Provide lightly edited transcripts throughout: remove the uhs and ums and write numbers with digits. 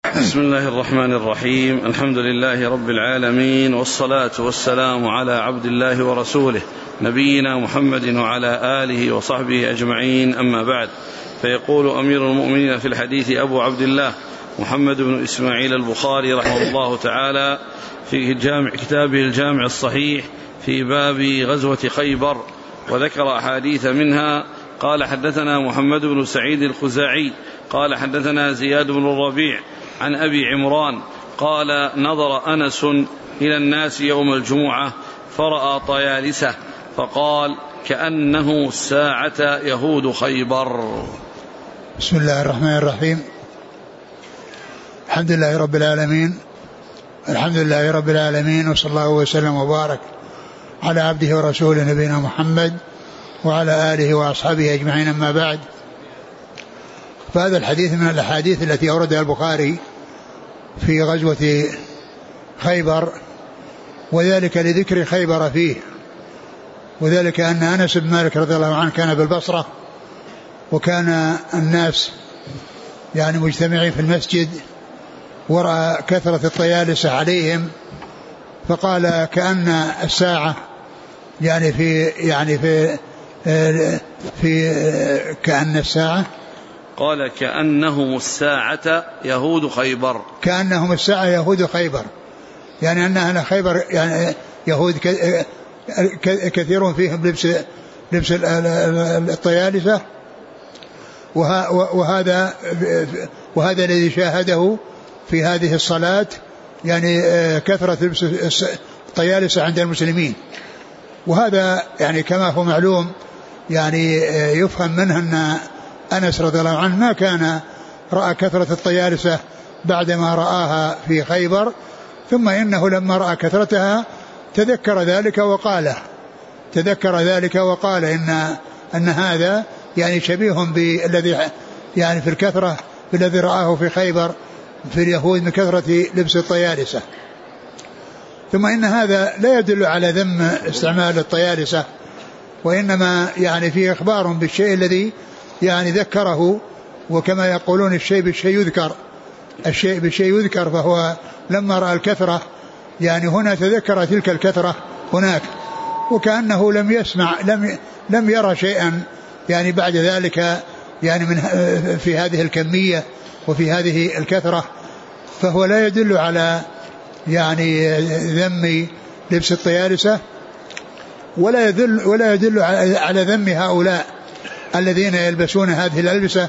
بسم الله الرحمن الرحيم. الحمد لله رب العالمين، والصلاة والسلام على عبد الله ورسوله نبينا محمد وعلى آله وصحبه أجمعين، أما بعد. فيقول أمير المؤمنين في الحديث أبو عبد الله محمد بن إسماعيل البخاري رحمه الله تعالى في كتابه الجامع الصحيح في باب غزوة خيبر، وذكر أحاديث منها. قال: حدثنا محمد بن سعيد الخزاعي قال: حدثنا زياد بن الربيع عن أبي عمران قال: نظر أنس إلى الناس يوم الجمعة فرأى طيالسة فقال: كأنه الساعة يهود خيبر. بسم الله الرحمن الرحيم. الحمد لله رب العالمين، الحمد لله رب العالمين، وصلى الله وسلم وبارك على عبده ورسوله نبينا محمد وعلى آله وأصحابه أجمعين، أما بعد. فهذا الحديث من الأحاديث التي أوردها البخاري في غزوة خيبر، وذلك لذكر خيبر فيه، وذلك أن أنس بن مالك رضي الله عنه كان بالبصرة، وكان الناس يعني مجتمعين في المسجد، ورأى كثرة الطيالسة عليهم، فقال: كأن الساعة كأن الساعة، قال: كأنهم الساعة يهود خيبر. كأنهم الساعة يهود خيبر، يعني أن أهل خيبر يعني يهود كثيرون فيهم لبس الطيالسة، وهذا الذي شاهده في هذه الصلاة، يعني كثرة لبس الطيالسة عند المسلمين. وهذا يعني كما هو معلوم، يعني يفهم منه أن أنس رضي الله عنه ما كان رأى كثرة الطيالسة بعدما رآها في خيبر، ثم إنه لما رأى كثرتها تذكر ذلك وقال إن هذا يعني شبيه بالذي يعني في الكثرة بالذي رآه في خيبر في اليهود من كثرة لبس الطيالسة. ثم إن هذا لا يدل على ذم استعمال الطيالسة، وإنما يعني فيه إخبار بالشيء الذي يعني ذكره، وكما يقولون الشيء بالشيء يذكر، فهو لما رأى الكثرة يعني هنا تذكر تلك الكثرة هناك، وكأنه لم يرى شيئا يعني بعد ذلك يعني من في هذه الكمية وفي هذه الكثرة، فهو لا يدل على يعني ذم لبس الطيالسة، ولا يدل على ذم هؤلاء الذين يلبسون هذه الألبسة،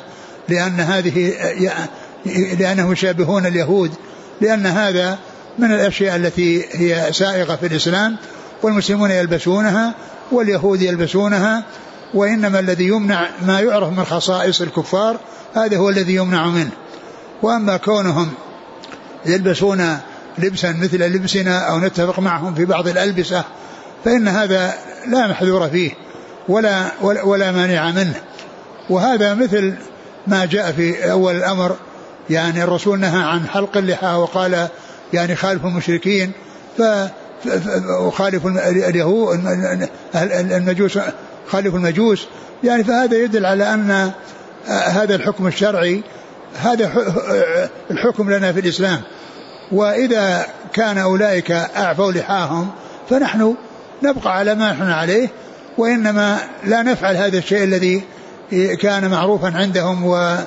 لأنهم يشابهون اليهود، لأن هذا من الأشياء التي هي سائغة في الإسلام، والمسلمون يلبسونها واليهود يلبسونها، وإنما الذي يمنع ما يعرف من خصائص الكفار، هذا هو الذي يمنع منه. وأما كونهم يلبسون لبسا مثل لبسنا أو نتفق معهم في بعض الألبسة، فإن هذا لا محذور فيه ولا مانع منه. وهذا مثل ما جاء في أول الأمر، يعني الرسول نهى عن حلق اللحى وقال يعني خالف المشركين وخالف اليهود المجوس، خالف المجوس، يعني فهذا يدل على أن هذا الحكم الشرعي هذا الحكم لنا في الإسلام. وإذا كان أولئك أعفوا لحاهم فنحن نبقى على ما نحن عليه، وإنما لا نفعل هذا الشيء الذي كان معروفا عندهم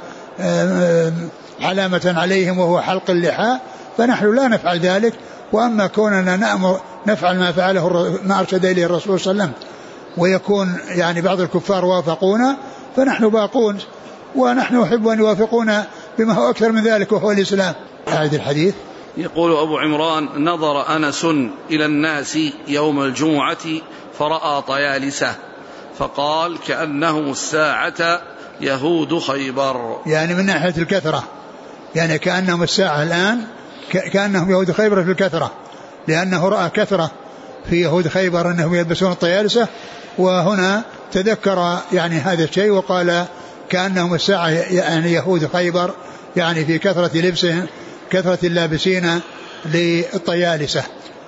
وعلامة عليهم وهو حلق اللحى، فنحن لا نفعل ذلك. وأما كوننا نفعل ما أرشد إليه الرسول صلى الله عليه وسلم، ويكون يعني بعض الكفار وافقونا، فنحن باقون، ونحن نحب أن يوافقونا بما هو أكثر من ذلك وهو الإسلام. أعد الحديث. يقول أبو عمران: نظر أنس إلى الناس يوم الجمعة فرأى طيالسة فقال: كأنهم الساعة يهود خيبر. يعني من ناحية الكثرة، يعني كأنهم الساعة الآن كأنهم يهود خيبر في الكثرة، لأنه رأى كثرة في يهود خيبر أنهم يلبسون الطيالسة، وهنا تذكر يعني هذا الشيء وقال: كأنهم الساعة يعني يهود خيبر، يعني في كثرة لبسهم، كثرة اللابسين للطيالسة.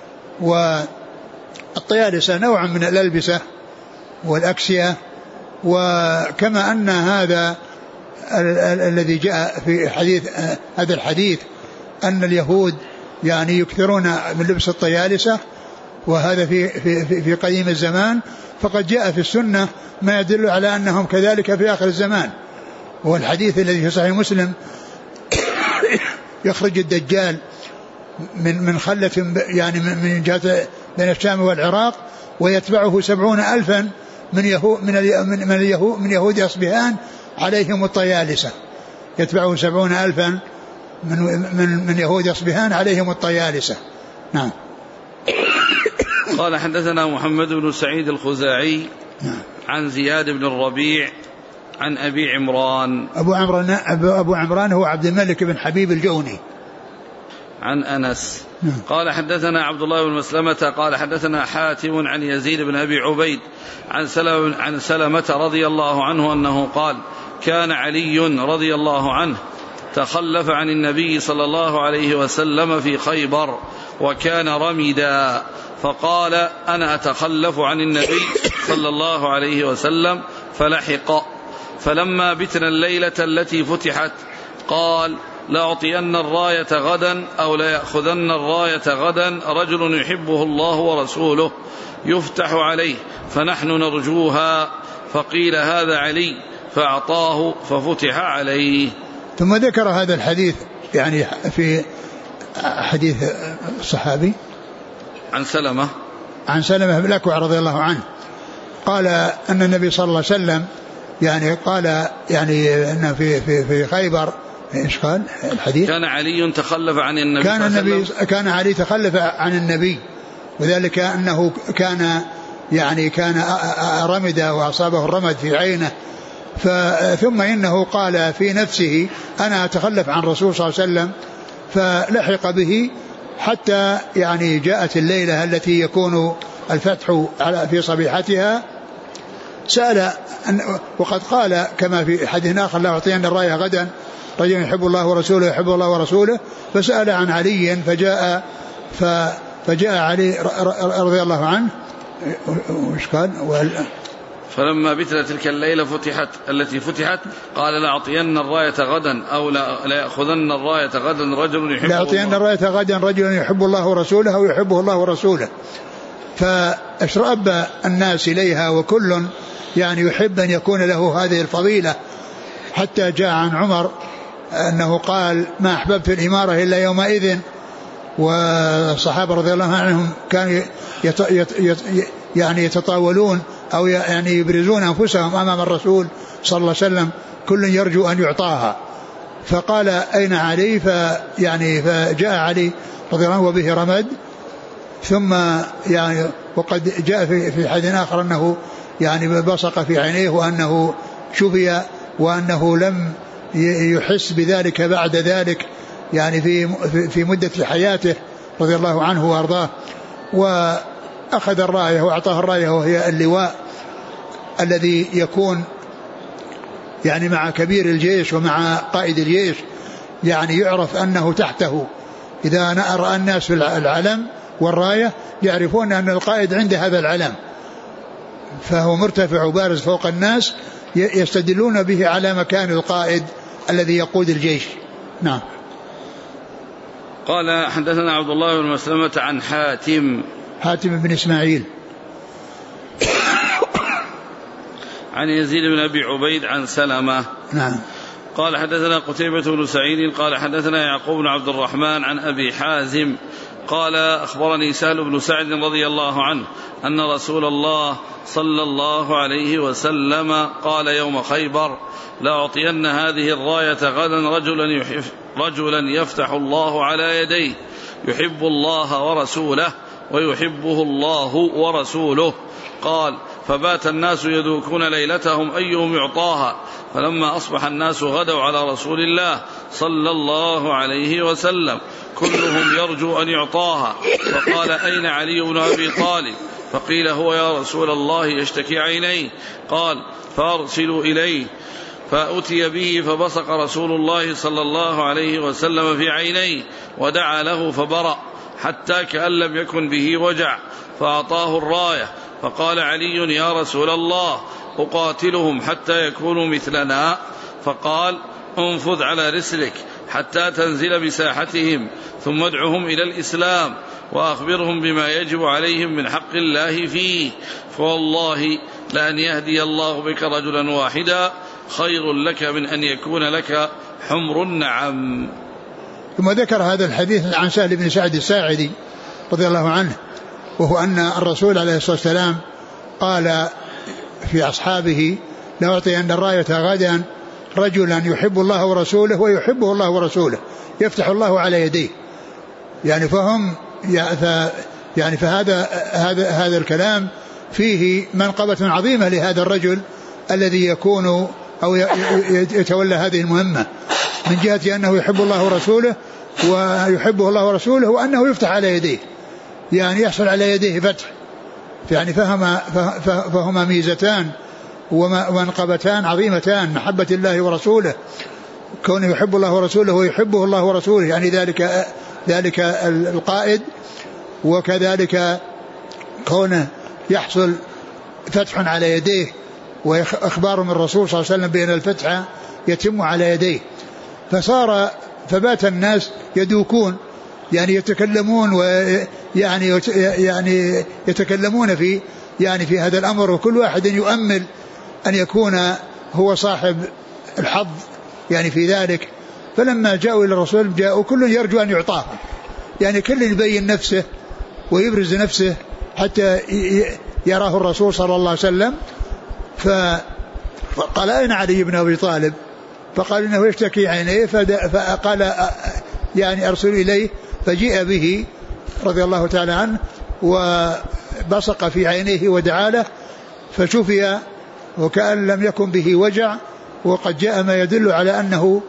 والطيالسة نوع من الألبسة والأكسية، وكما أن هذا الذي جاء في حديث هذا الحديث أن اليهود يعني يكثرون من لبس الطيالسة، وهذا في قديم الزمان، فقد جاء في السنة ما يدل على أنهم كذلك في آخر الزمان. والحديث الذي في صحيح مسلم يخرج الدجال من خلة يعني من جهة بين الشام والعراق، ويتبعه 70,000 من يهود أصبهان عليهم الطيالسة، يتبعه 70,000 من يهود أصبهان عليهم الطيالسة. نعم. قال حدثنا محمد بن سعيد الخزاعي عن زياد بن الربيع عن أبي عمران. أبو عمران هو عبد الملك بن حبيب الجوني عن أنس. قال حدثنا عبد الله بن مسلمة قال حدثنا حاتم عن يزيد بن أبي عبيد عن سلمة رضي الله عنه أنه قال كان علي رضي الله عنه تخلف عن النبي صلى الله عليه وسلم في خيبر وكان رمدا، فقال أنا أتخلف عن النبي صلى الله عليه وسلم، فلحق، فلما بتنا الليلة التي فتحت قال لأعطين الراية غدا أو ليأخذن الراية غدا رجل يحبه الله ورسوله يفتح عليه فنحن نرجوها، فقيل هذا علي، فأعطاه ففتح عليه. ثم ذكر هذا الحديث يعني في حديث الصحابي عن سلمة بن الأكوع رضي الله عنه قال أن النبي صلى الله عليه وسلم يعني قال يعني أن في خيبر إيش قال الحديث؟ كان علي تخلف عن النبي كان علي تخلف عن النبي، وذلك أنه كان رمد وأصابه الرمد في عينه، ثم إنه قال في نفسه أنا أتخلف عن الرسول صلى الله عليه وسلم، فلحق به حتى يعني جاءت الليلة التي يكون الفتح في صبيحتها. سأل وقد قال كما في حديث آخر لا أعطين الراية غدا رجل يحب الله ورسوله يحب الله ورسوله، فسأل عن علي فجاء علي رضي الله عنه وش قال فلما بتنا تلك الليلة التي فتحت قال لأعطين الراية غدا أو ليأخذن الراية غدا رجل يحب لأعطين الراية غدا رجل يحب الله ورسوله أو يحبه الله ورسوله، فأشرب الناس إليها وكل يعني يحب أن يكون له هذه الفضيلة، حتى جاء عن عمر أنه قال ما أحببت الإمارة إلا يومئذ، والصحابة رضي الله عنهم كانوا يعني يتطاولون أو يعني يبرزون أنفسهم أمام الرسول صلى الله عليه وسلم كل يرجو أن يعطاها، فقال أين علي؟ فجاء علي رضي الله عنه وبه رمد، ثم يعني وقد جاء في حديث آخر أنه يعني بصق في عينيه وأنه شفي وأنه لم يحس بذلك بعد ذلك يعني في مدة حياته رضي الله عنه وأرضاه. وأخذ الراية وأعطاه الراية وهي اللواء الذي يكون يعني مع كبير الجيش ومع قائد الجيش، يعني يعرف أنه تحته، إذا رأى الناس في العلم والراية يعرفون أن القائد عند هذا العلم، فهو مرتفع وبارز فوق الناس، يستدلون به على مكان القائد الذي يقود الجيش. نعم. قال حدثنا عبد الله بن مسلمة عن حاتم بن إسماعيل عن يزيد بن أبي عبيد عن سلمة. نعم. قال حدثنا قتيبة بن سعيد قال حدثنا يعقوب بن عبد الرحمن عن أبي حازم قال أخبرني سهل بن سعد رضي الله عنه أن رسول الله صلى الله عليه وسلم قال يوم خيبر لأعطين هذه الراية غدا رجلا يفتح الله على يديه يحب الله ورسوله ويحبه الله ورسوله. قال فبات الناس يدوكون ليلتهم أيهم يعطاها، فلما أصبح الناس غدوا على رسول الله صلى الله عليه وسلم كلهم يرجو أن يعطاها، فقال أين علي بن أبي طالب؟ فقيل هو يا رسول الله يشتكي عينيه. قال فأرسلوا إليه، فأتي به فبصق رسول الله صلى الله عليه وسلم في عينيه ودعا له فبرأ حتى كأن لم يكن به وجع، فأعطاه الراية، فقال علي يا رسول الله أقاتلهم حتى يكونوا مثلنا؟ فقال انفذ على رسلك حتى تنزل بساحتهم ثم ادعهم إلى الإسلام وأخبرهم بما يجب عليهم من حق الله فيه، فوالله لأن يهدي الله بك رجلا واحدا خير لك من أن يكون لك حمر النعم. ثم ذكر هذا الحديث عن سهل بن سعد الساعدي رضي الله عنه، وهو أن الرسول عليه الصلاة والسلام قال في أصحابه: لأعطين الراية غدا رجلا يحب الله ورسوله ويحبه الله ورسوله يفتح الله على يديه. يعني فهم يعني فهذا الكلام فيه منقبة عظيمة لهذا الرجل الذي يكون أو يتولى هذه المهمة، من جهة أنه يحب الله ورسوله ويحبه الله ورسوله، وأنه يفتح على يديه، يعني يحصل على يديه فتح. يعني فهما ميزتان ومنقبتان عظيمتان: محبة الله ورسوله، كونه يحب الله ورسوله ويحبه الله ورسوله، يعني ذلك القائد، وكذلك كونه يحصل فتح على يديه، وإخبار من الرسول صلى الله عليه وسلم بأن الفتح يتم على يديه. فبات الناس يدوكون، يعني يتكلمون ويعني يتكلمون في هذا الأمر، وكل واحد يؤمل أن يكون هو صاحب الحظ يعني في ذلك. فلما جاءوا إلى الرسول جاءوا كل يرجو أن يعطاه، يعني كل يبين نفسه ويبرز نفسه حتى يراه الرسول صلى الله عليه وسلم. فقال: أين علي بن أبي طالب؟ فقال: إنه يشتكي عينيه. فقال: يعني أرسل إليه. فجيء به رضي الله تعالى عنه وبصق في عينيه ودعا له، فشفي وكأن لم يكن به وجع، وقد جاء ما يدل على أنه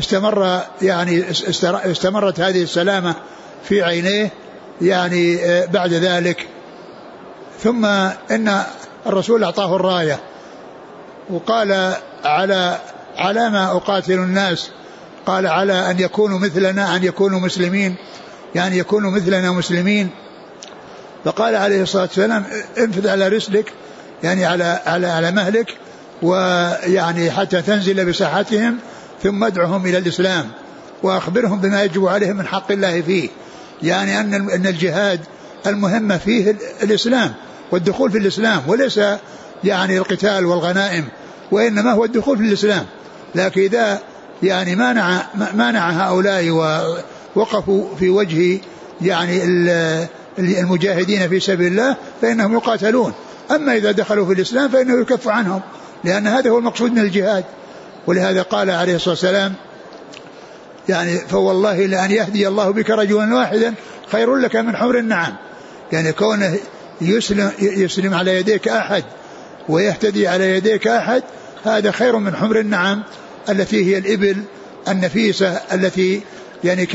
استمرت هذه السلامة في عينيه يعني بعد ذلك. ثم إن الرسول أعطاه الراية وقال: على ما أقاتل الناس؟ قال: على أن يكونوا مثلنا، أن يكونوا مسلمين، يعني يكونوا مثلنا مسلمين. فقال عليه الصلاة والسلام: انفذ على رسلك، يعني على مهلك، ويعني حتى تنزل بساحتهم، ثم ادعهم إلى الإسلام وأخبرهم بما يجب عليهم من حق الله فيه. يعني أن الجهاد المهمة فيه الإسلام والدخول في الإسلام، وليس يعني القتال والغنائم، وإنما هو الدخول في الإسلام. لكن إذا يعني مانع هؤلاء ووقفوا في وجه يعني المجاهدين في سبيل الله فإنهم يقاتلون. أما إذا دخلوا في الإسلام فإنه يكف عنهم، لأن هذا هو المقصود من الجهاد. ولهذا قال عليه الصلاة والسلام: يعني فوالله لأن يهدي الله بك رجلا واحدا خير لك من حمر النعم. يعني كونه يسلم على يديك أحد ويهتدي على يديك أحد، هذا خير من حمر النعم التي هي الإبل النفيسة التي يعني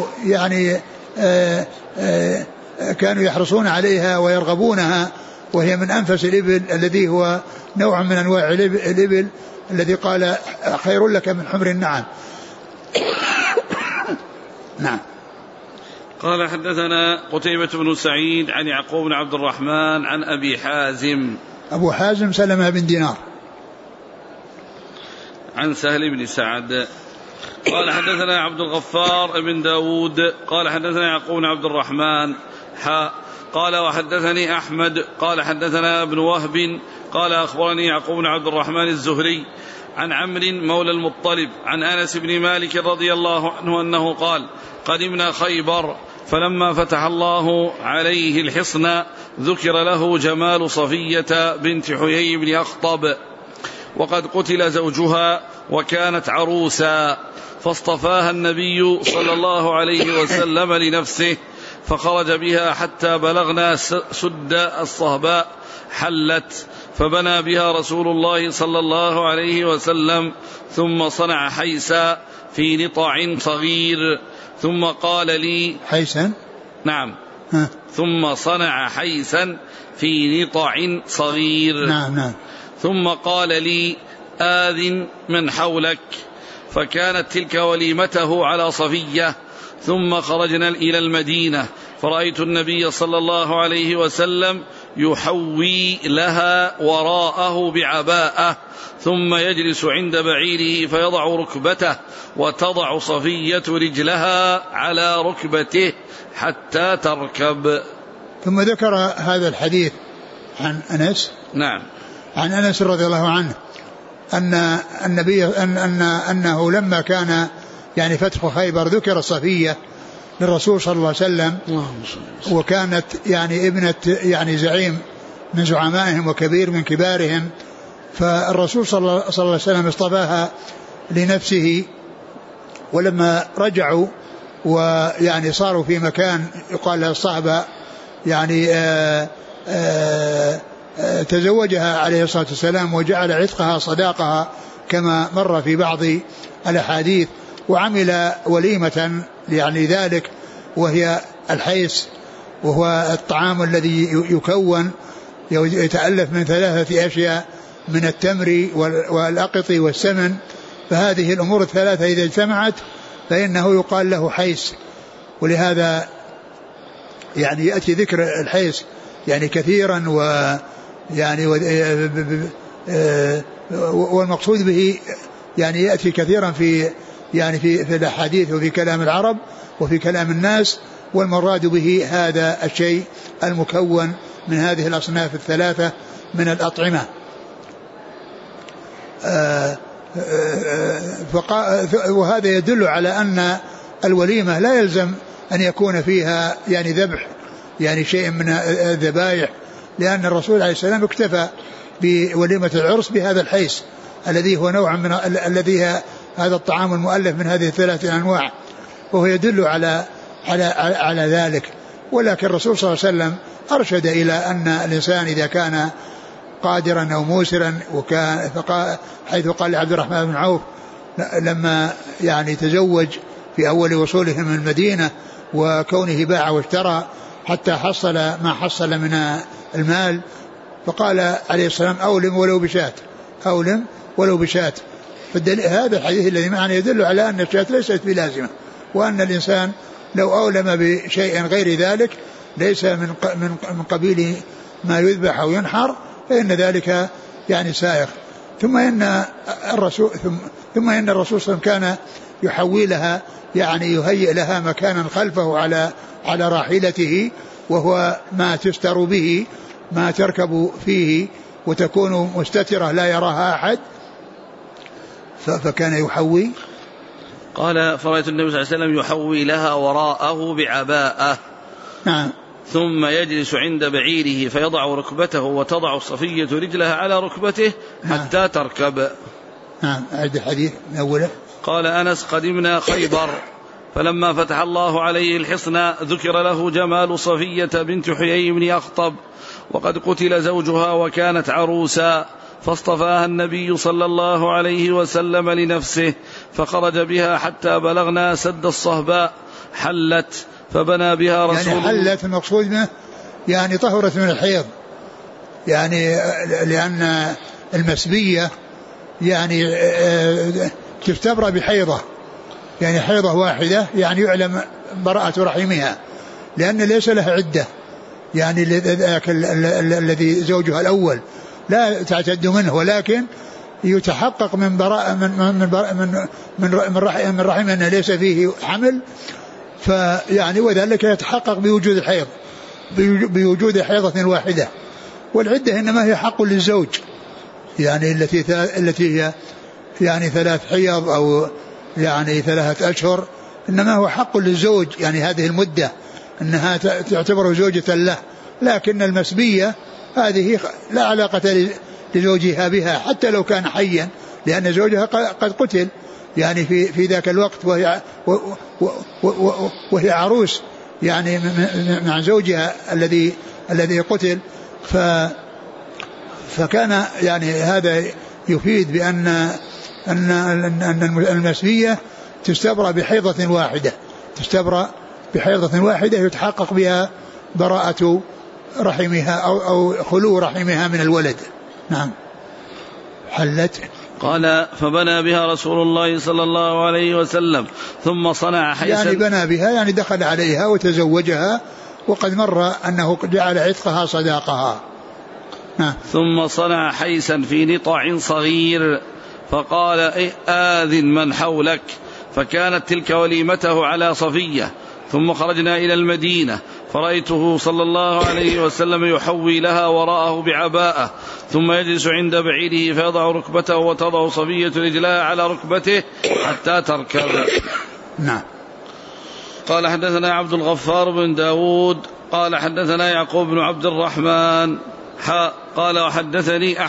كانوا يحرصون عليها ويرغبونها، وهي من أنفس الإبل، الذي هو نوع من أنواع الإبل الذي قال خير لك من حمر النعم. نعم. قال: حدثنا قتيبة بن سعيد عن يعقوب بن عبد الرحمن عن أبي حازم. أبو حازم سلمة بن دينار. عن سهل بن سعد. قال: حدثنا عبد الغفار بن داود قال: حدثنا يعقوب بن عبد الرحمن قال: وحدثني أحمد قال: حدثنا ابن وهب قال: أخبرني يعقوب بن عبد الرحمن الزهري عن عمرو مولى المطلب عن أنس بن مالك رضي الله عنه أنه قال: قدمنا خيبر، فلما فتح الله عليه الحصن ذكر له جمال صفية بنت حيي بن أخطب، وقد قتل زوجها وكانت عروسا، فاصطفاها النبي صلى الله عليه وسلم لنفسه، فخرج بها حتى بلغنا سد الصهباء حلت، فبنى بها رسول الله صلى الله عليه وسلم، ثم صنع حيسا في نطع صغير، ثم قال لي حيسا. نعم. ثم صنع حيسا في نطع صغير. نعم. ثم قال لي: آذن من حولك. فكانت تلك وليمته على صفية. ثم خرجنا إلى المدينة، فرأيت النبي صلى الله عليه وسلم يحوي لها وراءه بعباءة ثم يجلس عند بعيره فيضع ركبته وتضع صفية رجلها على ركبته حتى تركب. ثم ذكر هذا الحديث عن أنس. نعم. عن أنس رضي الله عنه أن النبي أنه لما كان يعني فتح خيبر ذكر صفية للرسول صلى الله عليه وسلم، وكانت يعني ابنة يعني زعيم من زعمائهم وكبير من كبارهم، فالرسول صلى الله عليه وسلم اصطفاها لنفسه. ولما رجعوا ويعني صاروا في مكان يقال له الصحبة يعني تزوجها عليه الصلاة والسلام وجعل عتقها صداقها كما مر في بعض الأحاديث، وعمل وليمة يعني ذلك وهي الحيس، وهو الطعام الذي يكون يتألف من 3 أشياء: من التمر والأقط والسمن، فهذه الأمور الثلاثة إذا اجتمعت فإنه يقال له حيس. ولهذا يعني يأتي ذكر الحيس يعني كثيرا، ويعني والمقصود به يعني يأتي كثيرا في يعني في الأحاديث وفي كلام العرب وفي كلام الناس، والمراد به هذا الشيء المكون من هذه الأصناف الثلاثة من الأطعمة. وهذا يدل على أن الوليمة لا يلزم أن يكون فيها يعني ذبح يعني شيء من الذبائح، لأن الرسول عليه السلام اكتفى بوليمة العرس بهذا الحيس الذي هو نوع من الذي هذا الطعام المؤلف من هذه 3 أنواع، وهو يدل على ذلك. ولكن الرسول صلى الله عليه وسلم أرشد إلى أن الإنسان إذا كان قادرا أو موسرا، وكان حيث قال لعبد الرحمن بن عوف لما يعني تزوج في أول وصوله من المدينة وكونه باع واشترى حتى حصل ما حصل من المال، فقال عليه السلام: أولم ولو بشاة، أولم ولو بشاة. هذا الحديث الذي معنا يدل على أن الشاة ليست بلازمة، وأن الإنسان لو أولم بشيء غير ذلك ليس من قبيل ما يذبح أو ينحر فإن ذلك يعني سائغ. ثم إن الرسول صلى الله عليه وسلم كان يحولها يعني يهيئ لها مكانا خلفه على راحلته، وهو ما تستر به، ما تركب فيه وتكون مستترة لا يراها أحد، فكان يحوي. قال: فرأيت النبي صلى الله عليه وسلم يحوي لها وراءه بعباءة. نعم. ثم يجلس عند بعيره فيضع ركبته وتضع صفية رجلها على ركبته حتى تركب. نعم. أعد الحديث من أوله. قال أنس: قدمنا خيبر فلما فتح الله عليه الحصن ذكر له جمال صفية بنت حيي بن أخطب، وقد قتل زوجها وكانت عروسا، فاصطفاها النبي صلى الله عليه وسلم لنفسه، فخرج بها حتى بلغنا سد الصهباء، حلت فبنى بها رسول يعني حلت المقصود منه يعني طهرت من الحيض، يعني لأن المسبية يعني تستبرأ بحيضة، يعني حيضة واحدة يعني يعلم براءة رحمها، لأن ليس لها عدة، يعني الذي زوجها الأول لا تعتد منه، ولكن يتحقق من براءة من رحم أنه ليس فيه حمل، فيعني وذلك يتحقق بوجود الحيض، بوجود حيضة واحدة. والعدة إنما هي حق للزوج، يعني التي هي يعني 3 حيض أو يعني 3 أشهر، إنما هو حق للزوج، يعني هذه المدة أنها تعتبر زوجة له. لكن المسبية هذه لا علاقة لزوجها بها حتى لو كان حيا، لأن زوجها قد قتل يعني في ذاك الوقت، وهي عروس يعني مع زوجها الذي قتل. فكان يعني هذا يفيد بأن المسبية تستبرأ بحيضة واحدة يتحقق بها براءة رحمها أو خلو رحمها من الولد. نعم. حلت. قال: فبنى بها رسول الله صلى الله عليه وسلم ثم صنع حيسا، يعني بنى بها يعني دخل عليها وتزوجها وقد مر أنه جعل عتقها صداقها. ثم صنع حيسا في نطع صغير فقال آذن من حولك، فكانت تلك وليمته على صفية. ثم خرجنا إلى المدينة فرأيته صلى الله عليه وسلم يحوي لها وراءه بعباءة، ثم يجلس عند بعيره فيضع ركبته وتضع صفية رجلها على ركبته حتى تركب. نعم. قال حدثنا عبد الغفار بن داود قال حدثنا يعقوب بن عبد الرحمن قال وحدثني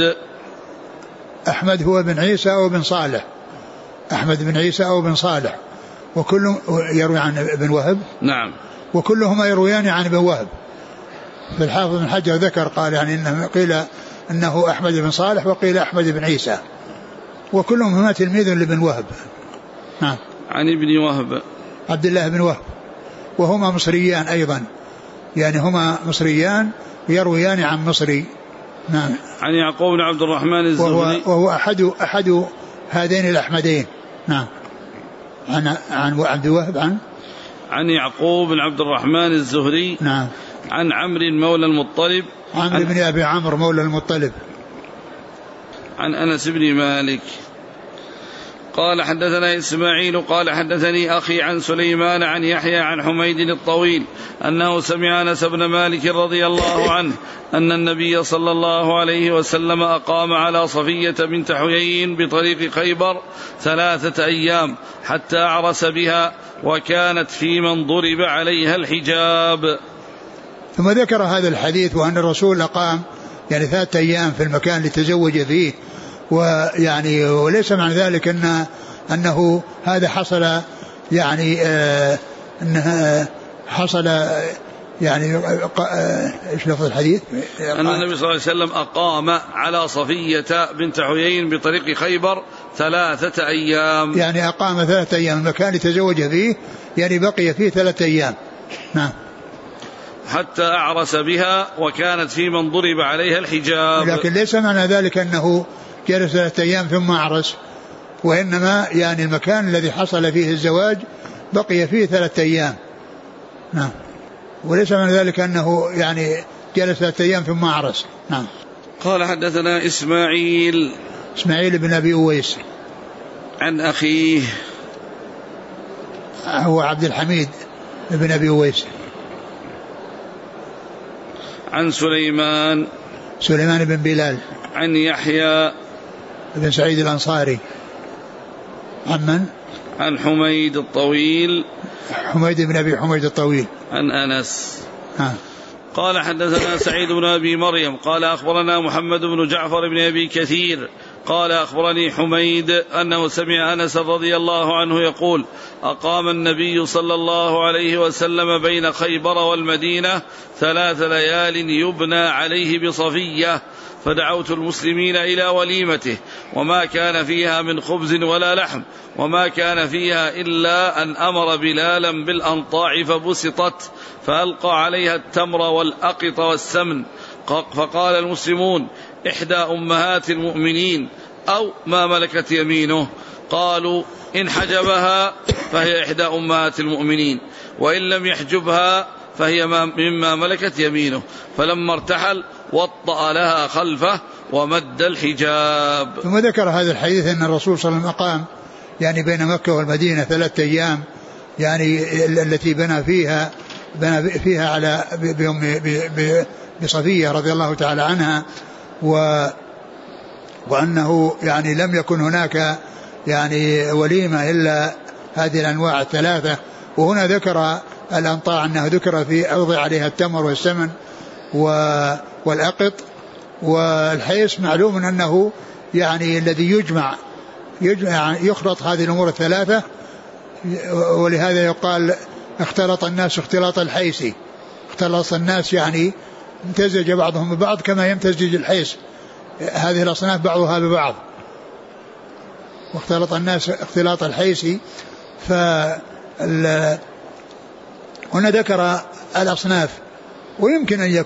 أحمد هو بن عيسى أو بن صالح، أحمد بن عيسى أو بن صالح، وكلهم يروي عن ابن وهب. نعم. وكلهما يرويان عن ابن وهب. فالحافظ بن حجر ذكر قال يعني إنه قيل أنه أحمد بن صالح وقيل أحمد بن عيسى، وكلهم هما تلميذ لابن وهب. نعم. عن ابن وهب عبد الله بن وهب، وهما مصريان أيضا، يعني هما مصريان يرويان عن مصري. نعم. عن يعقوب بن عبد الرحمن الزهري وهو أحد هذين الأحمدين. نعم. عن عبد الوهب عن يعقوب بن عبد الرحمن الزهري. نعم. عن عمرو مولى المطلب، عمرو بن أبي عمرو مولى المطلب. عن أنس بن مالك قال حدثنا إسماعيل قال حدثني أخي عن سليمان عن يحيى عن حميد الطويل أنه سمع أنس بن مالك رضي الله عنه أن النبي صلى الله عليه وسلم أقام على صفية بنت حيي بطريق خيبر 3 أيام حتى عرس بها، وكانت في من ضرب عليها الحجاب. ثم ذكر هذا الحديث وأن الرسول أقام يعني 3 أيام في المكان اللي تزوج فيه، ويعني وليس معنى ذلك أنه هذا حصل يعني أنه حصل يعني إيش لفظ الحديث؟ أن النبي صلى الله عليه وسلم أقام على صفية بنت حيي بطريق خيبر 3 أيام، يعني أقام 3 أيام المكان اللي تزوج فيه، يعني بقي فيه 3 أيام. نعم. حتى أعرس بها وكانت في من ضرب عليها الحجاب. لكن ليس معنى ذلك أنه جلس 3 أيام ثم أعرس، وإنما يعني المكان الذي حصل فيه الزواج بقي فيه 3 أيام. نعم. وليس معنى ذلك أنه يعني جلس 3 أيام ثم أعرس. نعم. قال حدثنا إسماعيل بن أبي أويس عن أخيه هو عبد الحميد بن أبي أويس عن سليمان بن بلال عن يحيى بن سعيد الأنصاري عن من؟ عن حميد الطويل حميد بن أبي حميد الطويل عن أنس. قال حدثنا سعيد بن أبي مريم قال أخبرنا محمد بن جعفر بن أبي كثير قال أخبرني حميد أنه سمع أنس رضي الله عنه يقول أقام النبي صلى الله عليه وسلم بين خيبر والمدينة 3 ليال يبنى عليه بصفية، فدعوت المسلمين إلى وليمته، وما كان فيها من خبز ولا لحم، وما كان فيها إلا أن أمر بلالا بالأنطاع فبسطت فألقى عليها التمر والأقط والسمن، فقال المسلمون إحدى أمهات المؤمنين أو ما ملكت يمينه، قالوا إن حجبها فهي إحدى أمهات المؤمنين، وإن لم يحجبها فهي مما ملكت يمينه، فلما ارتحل وطأ لها خلفه ومد الحجاب. ثم ذكر هذا الحديث أن الرسول صلى الله عليه وسلم أقام يعني بين مكة والمدينة 3 أيام، يعني التي بنى فيها على بصفية رضي الله تعالى عنها، وأنه يعني لم يكن هناك يعني وليمة إلا هذه الأنواع 3. وهنا ذكر الأنطاع أنه ذكر في أوضع عليها التمر والسمن والأقط والحيس. معلوم أنه يعني الذي يجمع يخلط هذه الأمور 3، ولهذا يقال اختلط الناس اختلاط الحيسي. اختلط الناس يعني امتزج بعضهم ببعض كما يمتزج الحيس، هذه الأصناف بعضها ببعض، واختلط الناس اختلاط الحيسي. هنا ذكر الأصناف، ويمكن أن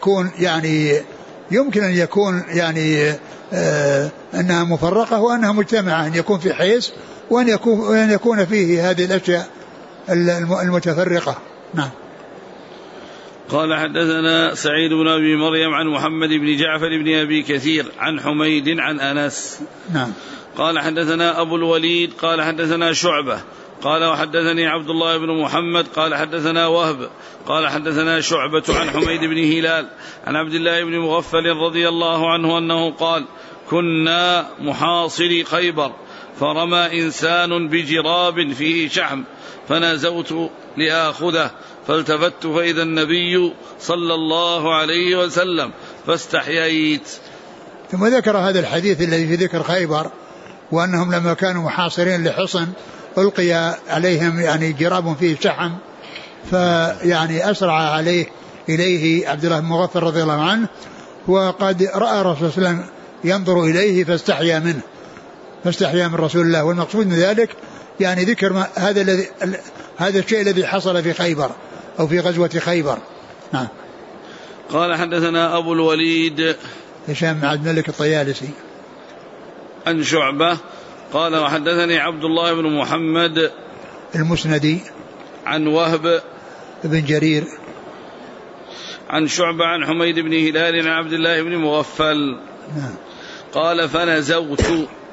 يكون يعني أنها مفرقة وأنها مجتمعة، أن يكون في حيس وأن يكون فيه هذه الأشياء المتفرقة. نعم. قال حدثنا سعيد بن أبي مريم عن محمد بن جعفر بن أبي كثير عن حميد عن أنس. نعم. قال حدثنا أبو الوليد قال حدثنا شعبة قال وحدثني عبد الله بن محمد قال حدثنا وهب قال حدثنا شعبة عن حميد بن هلال عن عبد الله بن مغفل رضي الله عنه أنه قال كنا محاصري خيبر فرمى إنسان بجراب فيه شحم فنزوت لآخذه فالتفت فإذا النبي صلى الله عليه وسلم فاستحييت. ثم ذكر هذا الحديث الذي في ذكر خيبر وأنهم لما كانوا محاصرين لحصن ألقي عليهم يعني جراب فيه شحم فيعني أسرع إليه عبد الله بن مغفل رضي الله عنه وقد رأى الرسول صلى الله عليه وسلم ينظر إليه فاستحيا من رسول الله. والمقصود من ذلك يعني ذكر هذا الشيء الذي حصل في خيبر أو في غزوة خيبر. نعم. قال حدثنا أبو الوليد هشام بن عبد الملك الطيالسي عن شعبة قال وحدثني عبد الله بن محمد المسندي عن وهب بن جرير عن شعبة عن حميد بن هلال عن عبد الله بن مغفل. نعم. قال فنزوت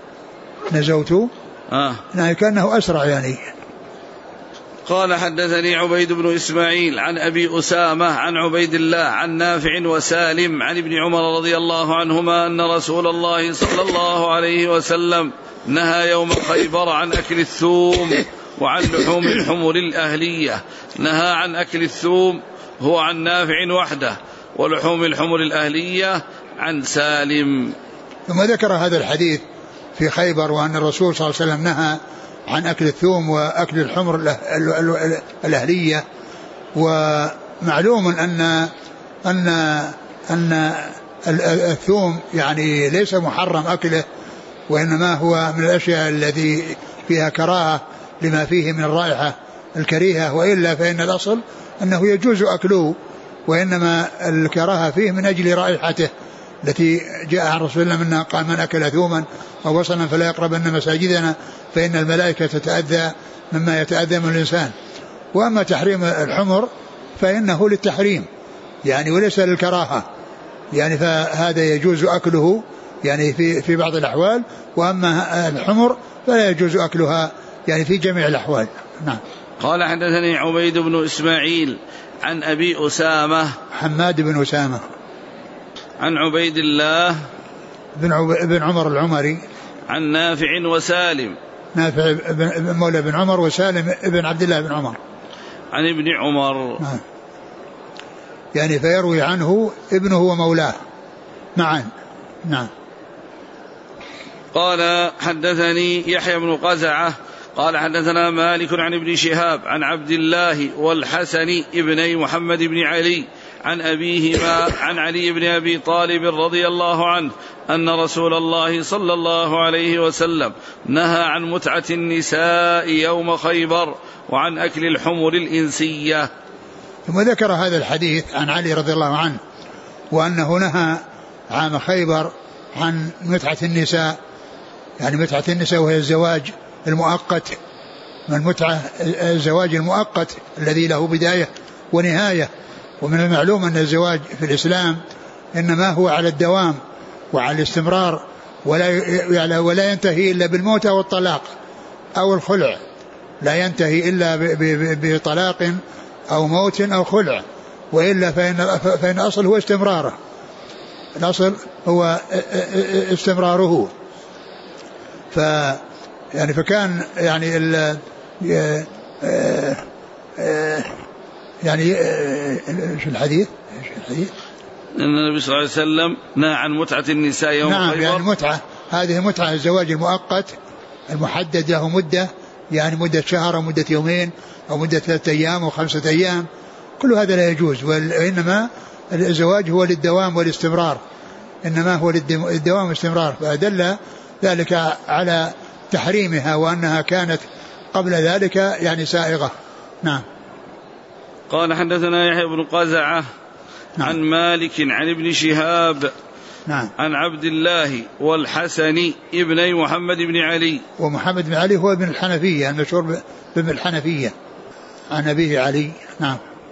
يعني كأنه أسرع يعني. قال حدثني عبيد بن إسماعيل عن أبي أسامة عن عبيد الله عن نافع وسالم عن ابن عمر رضي الله عنهما أن رسول الله صلى الله عليه وسلم نهى يوم خيبر عن أكل الثوم وعن لحوم الحمر الأهلية. نهى عن أكل الثوم هو عن نافع وحده ولحوم الحمر الأهلية عن سالم. ثم ذكر هذا الحديث في خيبر وأن الرسول صلى الله عليه وسلم نهى عن أكل الثوم وأكل الحمر الأهلية. ومعلوم أن الثوم يعني ليس محرم أكله وإنما هو من الأشياء التي فيها كراهة لما فيه من الرائحة الكريهة وإلا فإن الأصل أنه يجوز أكله وإنما الكراهة فيه من أجل رائحته التي جاء عن رسول الله منها قال من أكل ثوما أو بصلا فلا يقربن مساجدنا فإن الملائكة تتأذى مما يتأذى من الإنسان. وأما تحريم الحمر فإنه للتحريم يعني وليس للكراهة يعني فهذا يجوز أكله يعني في بعض الأحوال وأما الحمر فلا يجوز أكلها يعني في جميع الأحوال. نعم. قال حدثني عبيد بن إسماعيل عن أبي أسامة حماد بن أسامة عن عبيد الله بن عمر العمري عن نافع وسالم نافع بن مولى بن عمر وسالم بن عبد الله بن عمر عن ابن عمر يعني فيروي عنه ابنه ومولاه معا. نعم. قال حدثني يحيى بن قزعة قال حدثنا مالك عن ابن شهاب عن عبد الله والحسن ابني محمد بن علي عن أبيهما عن علي بن أبي طالب رضي الله عنه أن رسول الله صلى الله عليه وسلم نهى عن متعة النساء يوم خيبر وعن أكل الحمر الإنسية. ثم ذكر هذا الحديث عن علي رضي الله عنه وأنه نهى عام خيبر عن متعة النساء يعني متعة النساء وهي الزواج المؤقت من المتعة الزواج المؤقت الذي له بداية ونهاية. ومن المعلوم أن الزواج في الإسلام إنما هو على الدوام وعلى الاستمرار ولا ينتهي إلا بالموت أو الطلاق أو الخلع لا ينتهي إلا بطلاق أو موت أو خلع وإلا فإن الأصل هو استمراره الأصل هو استمراره. يعني فكان يعني يعني شو الحديث أن النبي صلى الله عليه وسلم نهى عن متعة النساء يوم نعم خيبر. يعني المتعة هذه متعة الزواج المؤقت المحدد له مدة يعني مدة شهر أو مدة يومين أو مدة 3 أيام أو 5 أيام كل هذا لا يجوز. وإنما الزواج هو للدوام والاستمرار إنما هو للدوام والاستمرار. فأدل ذلك على تحريمها وأنها كانت قبل ذلك يعني سائغة. نعم. قال حدثنا يحيى بن قزعة نعم. عن مالك عن ابن شهاب نعم. عن عبد الله والحسن ابني محمد بن علي ومحمد بن علي هو ابن الحنفية المشهور بابن الحنفية عن أبيه علي. نعم.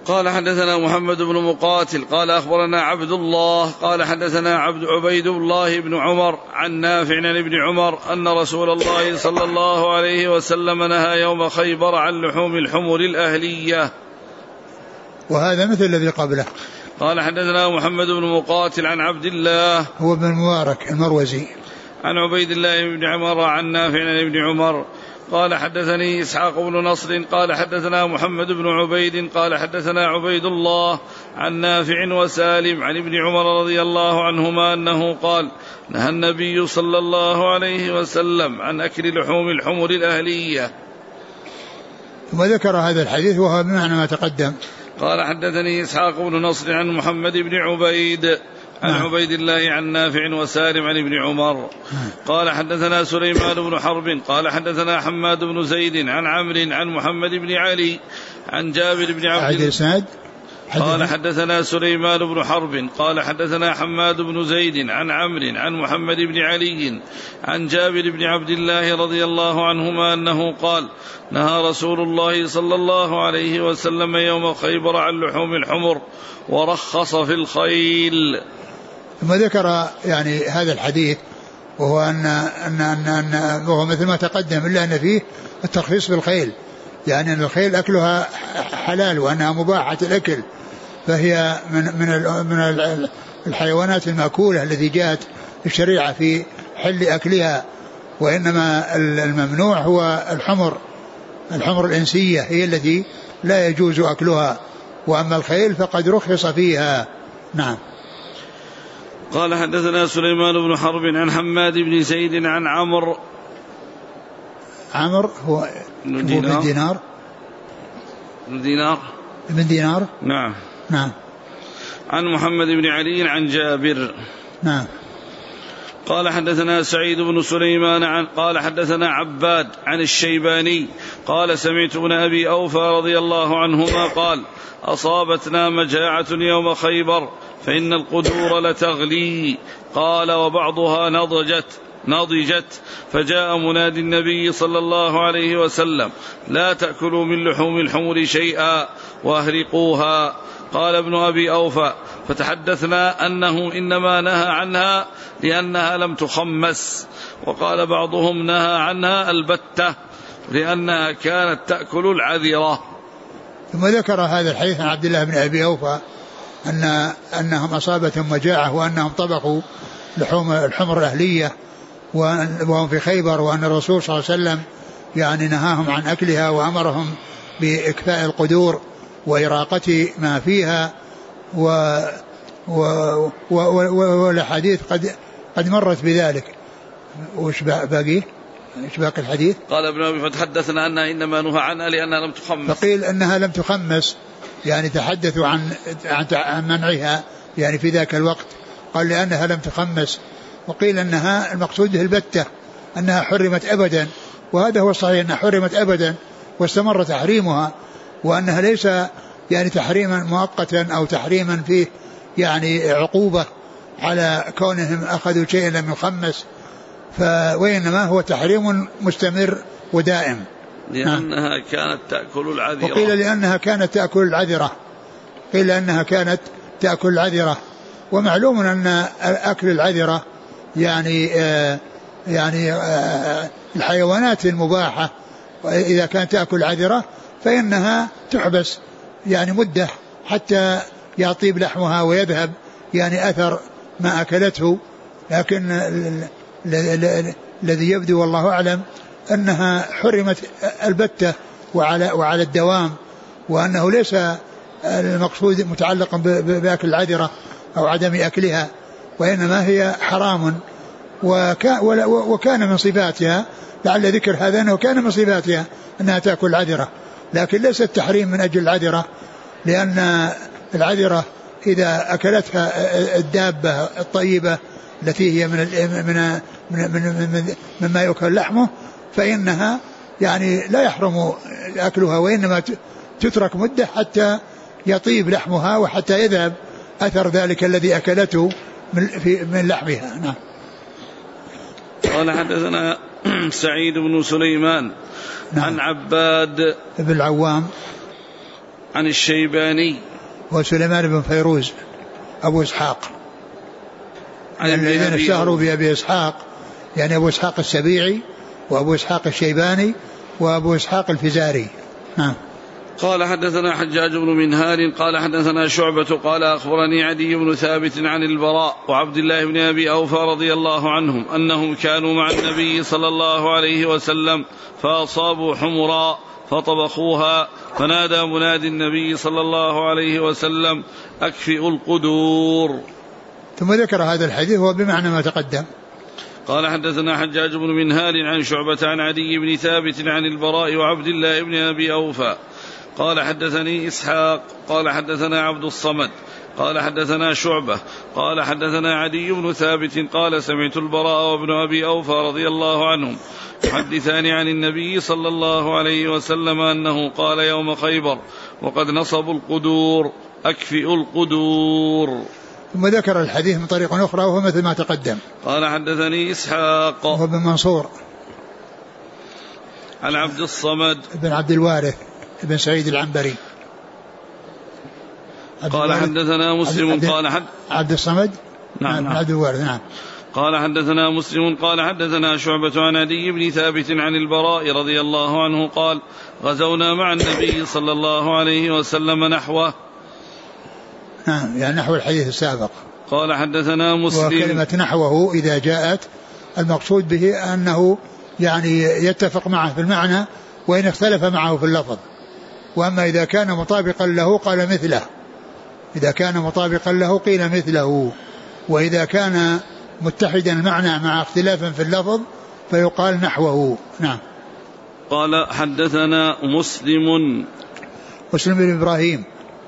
قال حدثنا محمد بن مقاتل قال أخبرنا عبد الله قال حدثنا عبيد الله بن عمر عن نافع عن ابن عمر أن رسول الله صلى الله عليه وسلم نهى يوم خيبر عن لحوم الحمر الأهلية. وهذا مثل الذي قبله. قال حدثنا محمد بن مقاتل عن عبد الله هو بن المبارك المروزي عن عبيد الله بن عمر عن نافع عن ابن عمر قال حدثني إسحاق بن نصر قال حدثنا محمد بن عبيد قال حدثنا عبيد الله عن نافع وسالم عن ابن عمر رضي الله عنهما أنه قال نهى النبي صلى الله عليه وسلم عن أكل لحوم الحمر الأهلية. ثم ذكر هذا الحديث وهو بمعنى ما تقدم. قال حدثني إسحاق بن نصر عن محمد بن عبيد عن عبيد الله عن نافع وسالم عن ابن عمر قال حدثنا سليمان بن حرب قال حدثنا حماد بن زيد عن عمرو عن محمد بن علي عن جابر بن عبد الله قال حدثنا سليمان بن حرب قال حدثنا حماد بن زيد عن عمرو عن محمد بن علي عن جابر بن عبد الله رضي الله عنهما أنه قال نهى رسول الله صلى الله عليه وسلم يوم خيبر عن لحوم الحمر ورخص في الخيل. ثم ذكر يعني هذا الحديث وهو أن وهو مثل ما تقدم إلا أن فيه الترخيص بالخيل، يعني أن الخيل أكلها حلال وأنها مباحة الأكل، فهي من الحيوانات المأكولة التي جاءت الشريعة في حل أكلها، وإنما الممنوع هو الحمر الإنسية هي التي لا يجوز أكلها، وأما الخيل فقد رخص فيها. نعم. قال حدثنا سليمان بن حرب عن حماد بن زيد عن عمرو هو بن دينار نعم عن محمد بن علي عن جابر. نعم. قال حدثنا سعيد بن سليمان قال حدثنا عباد عن الشيباني قال سمعت ابن أبي أوفى رضي الله عنهما قال أصابتنا مجاعة يوم خيبر فإن القدور لتغلي قال وبعضها نضجت فجاء منادي النبي صلى الله عليه وسلم لا تأكلوا من لحوم الحمر شيئا واهرقوها. قال ابن أبي أوفى فتحدثنا أنه إنما نهى عنها لأنها لم تخمس، وقال بعضهم نهى عنها البتة لأنها كانت تأكل العذرة. ثم ذكر هذا الحديث عن عبد الله بن أبي أوفى أنهم أصابتهم مجاعة وأنهم طبخوا لحوم الحمر الأهلية وهم في خيبر، وأن الرسول صلى الله عليه وسلم يعني نهاهم عن أكلها وأمرهم بإكفاء القدور وإراقة ما فيها، والحديث قد مرت بذلك. وش باقي الحديث؟ قال ابن أبي فتحدثنا أنها إنما نهى عنها لأنها لم تخمس، فقيل أنها لم تخمس، يعني تحدثوا عن منعها يعني في ذاك الوقت، قال لأنها لم تخمس. وقيل أنها المقصود به البتة، أنها حرمت أبدا، وهذا هو الصحيح أنها حرمت أبدا واستمر تحريمها، وأنها ليس يعني تحريما مؤقتا أو تحريما فيه يعني عقوبة على كونهم أخذوا شيئا لم يخمس، وإنما هو تحريم مستمر ودائم. لأنها كانت تأكل العذرة. وقيل لأنها كانت تأكل العذرة، قيل أنها كانت تأكل العذرة. ومعلوم أن أكل العذرة يعني الحيوانات المباحة إذا كانت تأكل عذرة فإنها تحبس يعني مدة حتى يطيب لحمها ويذهب يعني أثر ما أكلته، لكن الذي يبدو والله أعلم أنها حرمت البتة وعلى الدوام، وأنه ليس المقصود متعلقا بأكل العذرة أو عدم أكلها، وإنما هي حرام. وكان من صفاتها، لعل ذكر هذا أنه كان من صفاتها أنها تأكل العذرة، لكن ليس التحريم من أجل العذرة، لأن العذرة إذا أكلتها الدابة الطيبة التي هي مما يؤكل لحمه فإنها يعني لا يحرم أكلها، وإنما تترك مدة حتى يطيب لحمها وحتى يذهب أثر ذلك الذي أكلته من لحمها. نعم. قال حدثنا سعيد بن سليمان عن عباد بن العوام عن الشيباني وسليمان بن فيروز أبو إسحاق، الذين اشتهروا بأبي إسحاق، يعني أبو إسحاق السبيعي وأبو إسحاق الشيباني وأبو إسحاق الفزاري. قال حدثنا حجاج بن منهال قال حدثنا شعبة قال أخبرني عدي بن ثابت عن البراء وعبد الله بن أبي أوفى رضي الله عنهم أنهم كانوا مع النبي صلى الله عليه وسلم فأصابوا حمرا فطبخوها فنادى مناد النبي صلى الله عليه وسلم أكفئوا القدور. ثم ذكر هذا الحديث هو بمعنى ما تقدم. قال حدثنا حجاج بن منهال عن شعبة عن عدي بن ثابت عن البراء وعبد الله بن أبي أوفى قال حدثني إسحاق قال حدثنا عبد الصمد قال حدثنا شعبة قال حدثنا عدي بن ثابت قال سمعت البراء وابن أبي أوفى رضي الله عنهم يحدثان عن النبي صلى الله عليه وسلم أنه قال يوم خيبر وقد نصبوا القدور أكفئوا القدور. ثم ذكر الحديث من طريق أخرى وهو مثل ما تقدم. قال حدثني إسحاق وهو بن منصور عن عبد الصمد بن عبد الوارث بن سعيد العنبري قال حدثنا مسلم قال عبد الصمد نعم عبد الوارث نعم. قال حدثنا مسلم قال حدثنا شعبة عن عدي بن ثابت عن البراء رضي الله عنه قال غزونا مع النبي صلى الله عليه وسلم نحوه يعني نحو الحديث السابق. قال حدثنا مسلم. وكلمة نحوه إذا جاءت المقصود به أنه يعني يتفق معه في المعنى وإن اختلف معه في اللفظ، وأما إذا كان مطابقا له قال مثله، إذا كان مطابقا له قيل مثله، وإذا كان متحدا المعنى مع اختلاف في اللفظ فيقال نحوه. نعم. قال حدثنا مسلم بن إبراهيم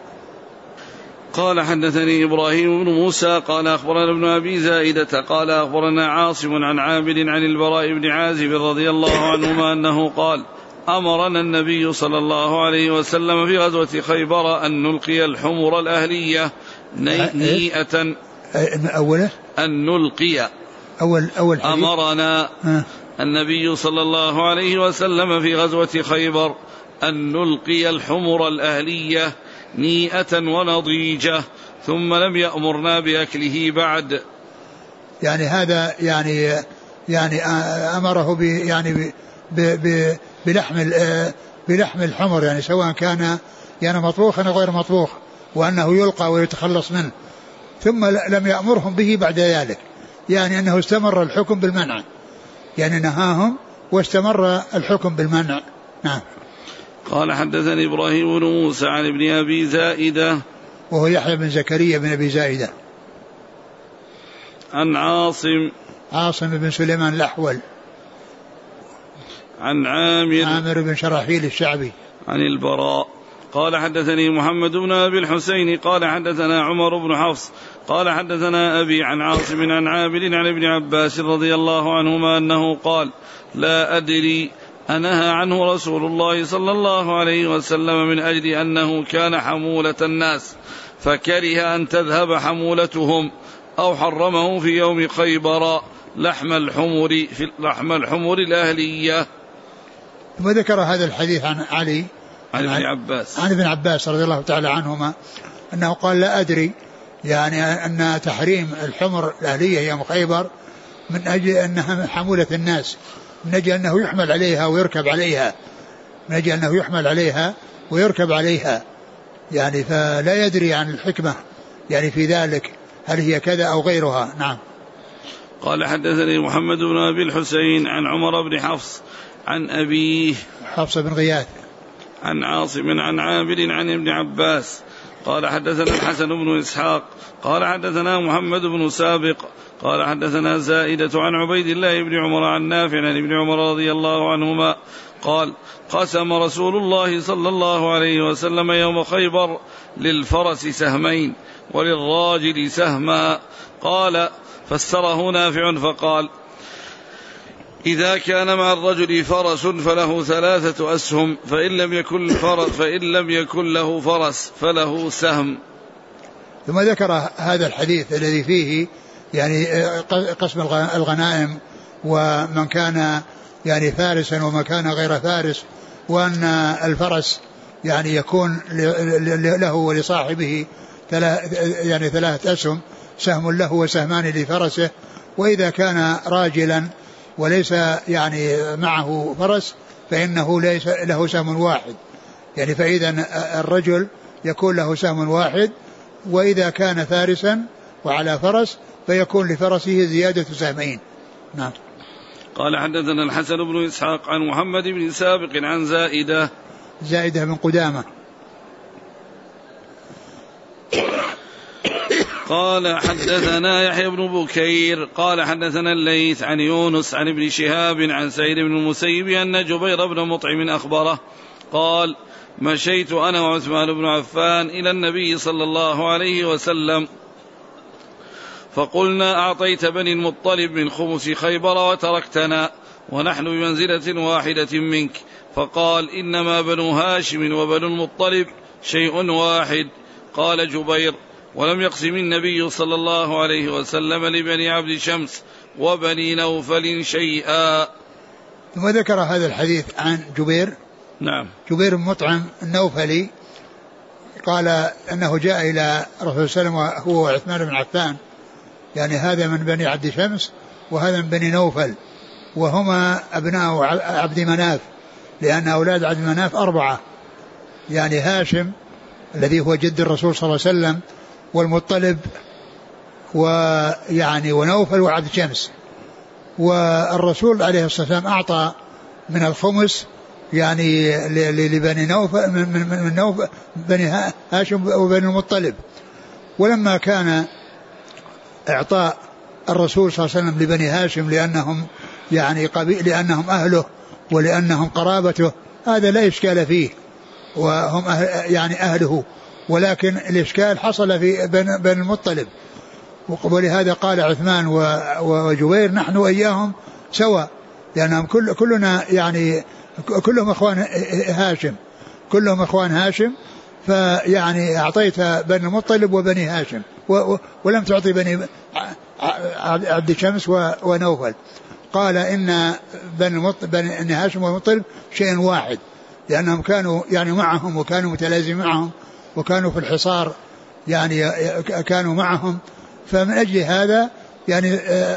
قال حدثني إبراهيم بن موسى قال أخبرنا ابن أبي زائدة قال أخبرنا عاصم عن عامر عن البراء بن عازب رضي الله عنهما أنه قال أمرنا النبي صلى الله عليه وسلم في غزوة خيبر أن نلقي الحمر الأهلية نيئة. أوله أن نلقي أول أمرنا النبي صلى الله عليه وسلم في غزوة خيبر أن نلقي الحمر الأهلية نيئة ونضيجة ثم لم يأمرنا بأكله بعد. يعني هذا يعني أمره بلحم الحمر، يعني سواء كان يعني مطبوخا أو غير مطبوخ، وأنه يلقى ويتخلص منه، ثم لم يأمرهم به بعد ذلك، يعني أنه استمر الحكم بالمنع، يعني نهاهم واستمر الحكم بالمنع. نعم. قال حدثني إبراهيم بن موسى عن ابن أبي زائدة وهو يحيى بن زكريا بن أبي زائدة عن عاصم بن سليمان الأحول عن عامر بن شراحيل الشعبي عن البراء قال حدثني محمد بن أبي الحسين قال حدثنا عمر بن حفص قال حدثنا أبي عن عاصم عن عامر عن ابن عباس رضي الله عنهما أنه قال لا أدري أنهى عنه رسول الله صلى الله عليه وسلم من أجل أنه كان حمولة الناس فكره أن تذهب حمولتهم أو حرمه في يوم خيبر لحم الحمر الأهلية. ثم ذكر هذا الحديث عن علي عن ابن عباس رضي الله تعالى عنهما أنه قال لا أدري، يعني أن تحريم الحمر الأهلية يوم خيبر من أجل أنها حمولة الناس، من أجل أنه يحمل عليها ويركب عليها، يعني فلا يدري عن الحكمة يعني في ذلك، هل هي كذا أو غيرها. نعم. قال حدثني محمد بن أبي الحسين عن عمر بن حفص عن أبيه حفص بن غياث عن عاصم عن عامر عن ابن عباس قال حدثنا الحسن بن إسحاق قال حدثنا محمد بن سابق قال حدثنا زائدة عن عبيد الله بن عمر عن نافع عن ابن عمر رضي الله عنهما قال قسم رسول الله صلى الله عليه وسلم يوم خيبر للفرس سهمين وللراجل سهما. قال فسره نافع فقال إذا كان مع الرجل فرس فله 3 أسهم فإن لم يكن له فرس فله سهم. ثم ذكر هذا الحديث الذي فيه يعني قسم الغنائم ومن كان يعني فارسا ومن كان غير فارس، وأن الفرس يعني يكون له ولصاحبه يعني 3 أسهم، سهم له وسهمان لفرسه. وإذا كان راجلا وليس يعني معه فرس فإنه ليس له سهم واحد، يعني فإذا الرجل يكون له سهم واحد. وإذا كان فارسا وعلى فرس فيكون لفرسه زيادة سهمين. نعم. قال حدثنا الحسن بن إسحاق عن محمد بن سابق عن زائدة بن قدامة قال حدثنا يحيى بن بكير قال حدثنا الليث عن يونس عن ابن شهاب عن سعيد بن المسيب أن جبير بن مطعم أخبره قال مشيت أنا وعثمان بن عفان إلى النبي صلى الله عليه وسلم فقلنا أعطيت بني المطلب من خمس خيبر وتركتنا ونحن بمنزلة واحدة منك، فقال إنما بنو هاشم وبنو المطلب شيء واحد. قال جبير ولم يقسم النبي صلى الله عليه وسلم لبني عبد شمس وبني نوفل شيئا. ثم ذكر هذا الحديث عن جبير. نعم. جبير بن مطعم النوفلي قال أنه جاء إلى رسول صلى الله عليه وسلم هو وعثمان بن عفان، يعني هذا من بني عبد شمس وهذا من بني نوفل، وهما أبناء عبد مناف، لأن أولاد عبد مناف 4، يعني هاشم الذي هو جد الرسول صلى الله عليه وسلم، والمطلب ويعني ونوفل وعبد شمس. والرسول عليه الصلاة والسلام أعطى من الخمس يعني لبني نوفل من نوفل بني هاشم وبني المطلب. ولما كان إعطاء الرسول صلى الله عليه وسلم لبني هاشم لأنهم يعني لأنهم أهله ولأنهم قرابته هذا لا إشكال فيه، وهم يعني أهله، ولكن الإشكال حصل في بني المطلب. ولهذا قال عثمان وجبير نحن وإياهم سواء، لأنهم كلنا يعني كلهم أخوان هاشم، كلهم أخوان هاشم، فيعني أعطيت بني المطلب وبني هاشم ولم تعطي بني عبد شمس ونوفل. قال إن بني هاشم والمطلب شيء واحد، لأنهم كانوا يعني معهم وكانوا متلازمين معهم وكانوا في الحصار يعني كانوا معهم، فمن أجل هذا يعني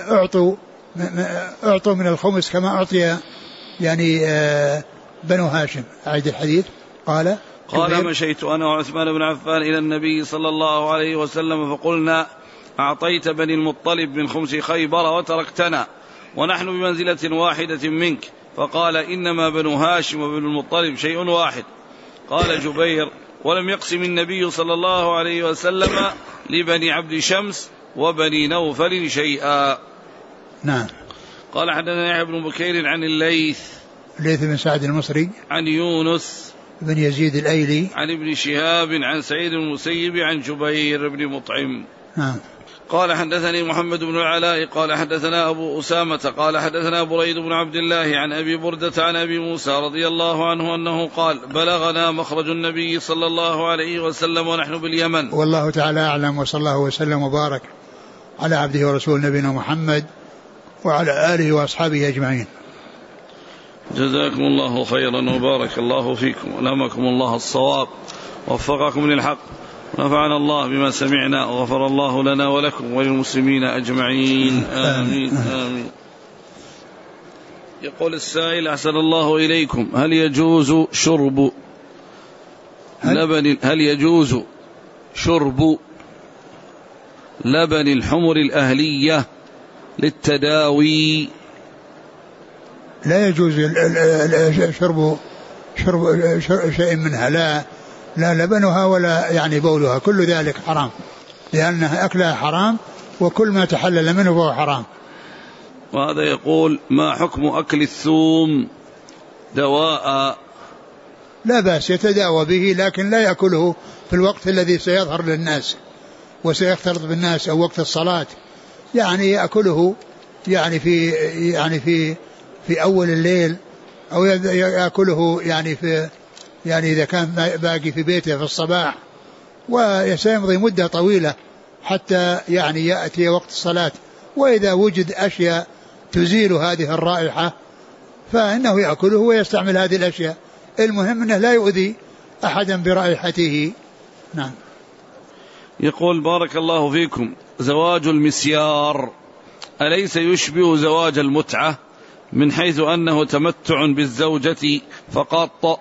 أعطوا من الخمس كما أعطي يعني بنو هاشم. أعيد الحديث. قال مشيت أنا وعثمان بن عفان إلى النبي صلى الله عليه وسلم فقلنا أعطيت بني المطلب من خمس خيبر وتركتنا ونحن بمنزلة واحدة منك، فقال إنما بنو هاشم وبنو المطلب شيء واحد. قال جبير ولم يقسم النبي صلى الله عليه وسلم لبني عبد شمس وبني نوفل شيئا. نعم. قال حدثنا يحيى بن بكير عن الليث بن سعد المصري عن يونس بن يزيد الأيلي عن ابن شهاب عن سعيد بن المسيب عن جبير بن مطعم. نعم. قال حدثني محمد بن العلاء قال حدثنا أبو أسامة قال حدثنا بريد بن عبد الله عن أبي بردة عن أبي موسى رضي الله عنه أنه قال بلغنا مخرج النبي صلى الله عليه وسلم ونحن باليمن. والله تعالى أعلم، وصلى الله وسلم وبارك على عبده ورسول نبينا محمد وعلى آله وأصحابه أجمعين. جزاكم الله خيرا وبارك الله فيكم ولهمكم الله الصواب ووفقكم للحق، ونفعنا الله بما سمعنا وغفر الله لنا ولكم وللمسلمين أجمعين آمين آمين. يقول السائل أحسن الله إليكم هل يجوز شرب لبن الحمر الأهلية للتداوي؟ لا يجوز شرب شيء منها، لا لبنها ولا يعني بولها، كل ذلك حرام، لأنها أكلها حرام وكل ما تحلل منه فهو حرام. وهذا يقول ما حكم أكل الثوم دواء؟ لا بأس يتداوى به، لكن لا يأكله في الوقت الذي سيظهر للناس وسيختلط بالناس أو وقت الصلاة، يعني يأكله يعني في أول الليل، أو يأكله يعني إذا كان باقي في بيته في الصباح، وسيمضي مدة طويلة حتى يعني يأتي وقت الصلاة. وإذا وجد أشياء تزيل هذه الرائحة فإنه يأكله ويستعمل هذه الأشياء، المهم أنه لا يؤذي أحدا برائحته. نعم. يقول بارك الله فيكم: زواج المسيار أليس يشبه زواج المتعة من حيث أنه تمتع بالزوجة فقط؟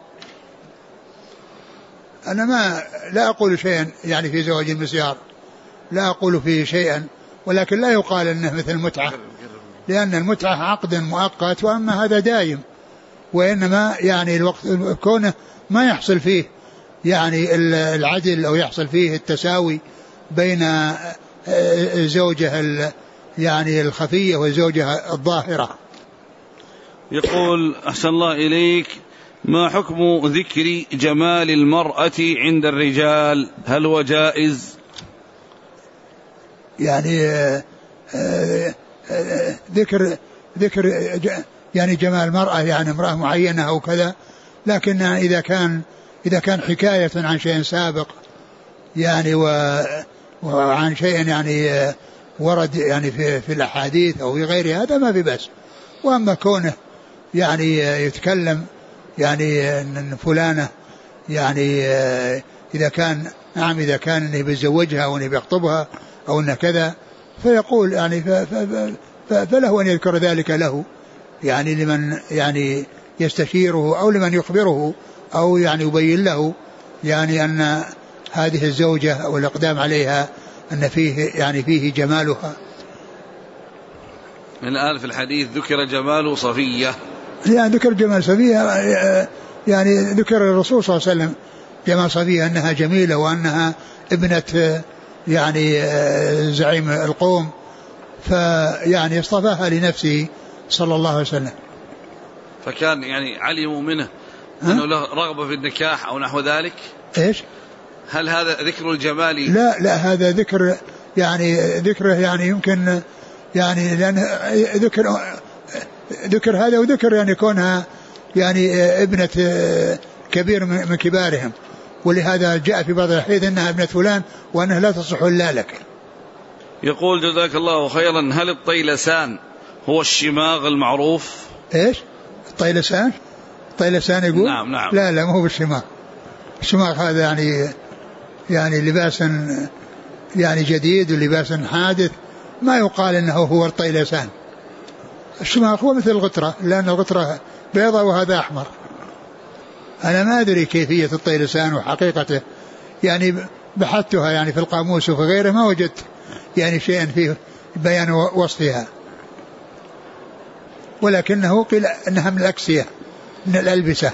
أنا لا أقول شيئا يعني في زواج المسيار، لا أقول فيه شيئا، ولكن لا يقال أنه مثل المتعة، لأن المتعة عقد مؤقت وأما هذا دائم، وإنما يعني الوقت كونه ما يحصل فيه يعني العدل أو يحصل فيه التساوي بين الزوجة يعني الخفية والزوجة الظاهرة. يقول أحسن الله إليك: ما حكم ذكر جمال المرأة عند الرجال؟ هل هو جائز؟ يعني ذكر يعني جمال المرأة يعني امرأة معينة أو كذا، لكن إذا كان حكاية عن شيء سابق يعني وعن شيء يعني ورد يعني في الأحاديث أو في غيرها هذا ما في بأس. وأما كونه يعني يتكلم يعني أن فلانة يعني إذا كان إنه بيتزوجها أو إنه بيخطبها أو إنه كذا، فيقول يعني فله أن يذكر ذلك له يعني لمن يعني يستشيره أو لمن يخبره أو يعني يبين له يعني أن هذه الزوجة أو الإقدام عليها أن فيه جمالها. الآن في الحديث ذكر جمال صفية، يعني ذكر جمال صفية، يعني ذكر الرسول صلى الله عليه وسلم جمال صفية أنها جميلة وأنها ابنة يعني زعيم القوم، فيعني اصطفاها لنفسه صلى الله عليه وسلم. فكان يعني علموا منه أنه له رغبة في النكاح أو نحو ذلك. إيش؟ هل هذا ذكر الجمال؟ لا هذا ذكر يعني ذكره يعني يمكن يعني لأن ذكر هذا وذكر يعني كونها يعني ابنة كبير من كبارهم، ولهذا جاء في بعض الحديث أنها ابنة فلان وأنها لا تصح إلا لك. يقول جزاك الله خيرا: هل الطيلسان هو الشماغ المعروف؟ إيش الطيلسان يقول؟ نعم. لا ما هو بالشماغ. الشماغ هذا يعني لباس يعني جديد ولباس حادث، ما يقال انه هو الطيلسان. الشماغ هو مثل الغترة، لأن الغترة بيضاء وهذا أحمر. أنا ما أدري كيفية الطيلسان وحقيقته، يعني بحثتها يعني في القاموس وفي غيره ما وجدت يعني شيئا فيه بيان وصفها، ولكنه قيل أنها من الأكسية من الألبسة.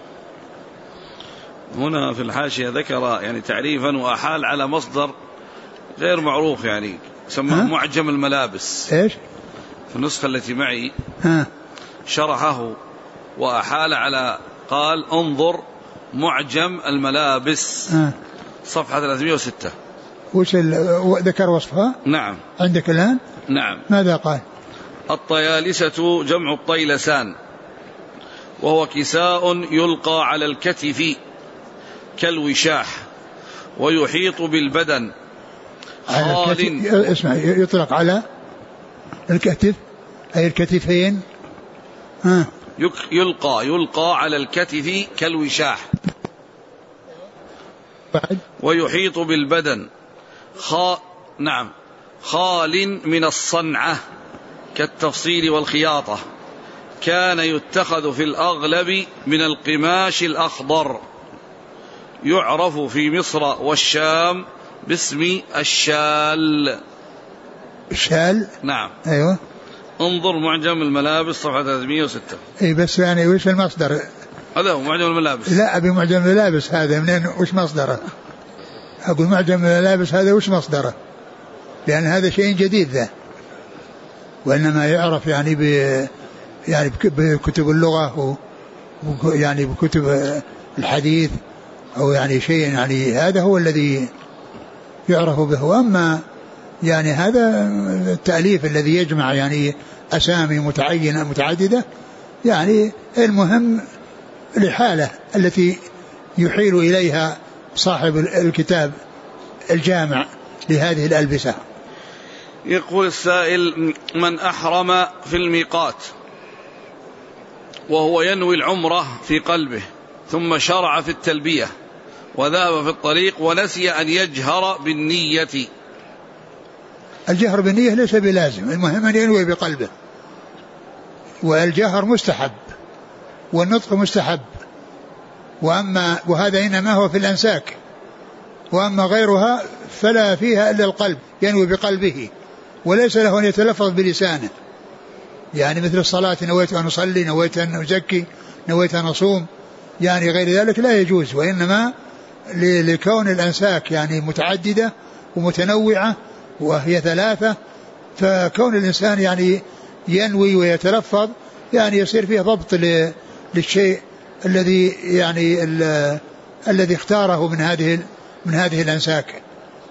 هنا في الحاشية ذكر يعني تعريفا وأحال على مصدر غير معروف يعني سماه معجم الملابس. إيش؟ في النسخة التي معي شرحه وأحال على قال انظر معجم الملابس صفحة 306. وش ذكر وصفها؟ نعم عندك الآن؟ نعم. ماذا قال؟ الطيالسة جمع الطيلسان، وهو كساء يلقى على الكتف كالوشاح ويحيط بالبدن اسمع يطلق على الكتف أي الكتفين. يلقى على الكتف كالوشاح ويحيط بالبدن خال من الصنعة كالتفصيل والخياطة، كان يتخذ في الأغلب من القماش الأخضر، يعرف في مصر والشام باسم الشال. الشال؟ نعم. أيوة. انظر معجم الملابس صفحة 306. اي بس يعني وش المصدر؟ هذا هو معجم الملابس. لا أبي معجم الملابس هذا منين وش مصدره؟ أقول معجم الملابس هذا وش مصدره؟ لأن هذا شيء جديد ذا، وإنما يعرف يعني بكتب اللغة يعني بكتب الحديث أو يعني شيء يعني هذا هو الذي يعرف به. وأما يعني هذا التأليف الذي يجمع يعني أسامي متعينة متعددة يعني المهم الحالة التي يحيل إليها صاحب الكتاب الجامع لهذه الألبسة. يقول السائل: من أحرم في الميقات وهو ينوي العمرة في قلبه ثم شرع في التلبية وذهب في الطريق ونسي أن يجهر بالنية. الجهر بالنية ليس بلازم، المهم أن ينوي بقلبه، والجهر مستحب والنطق مستحب، وهذا إنما هو في الأنساك، وأما غيرها فلا فيها إلا القلب، ينوي بقلبه وليس له أن يتلفظ بلسانه، يعني مثل الصلاة نويت أن أصلي، نويت أن أزكي، نويت أن أصوم، يعني غير ذلك لا يجوز. وإنما لكون الأنساك يعني متعددة ومتنوعة وهي 3، فكون الإنسان يعني ينوي ويتلفظ يعني يصير فيه ضبط للشيء الذي يعني الذي اختاره من هذه الأنساك.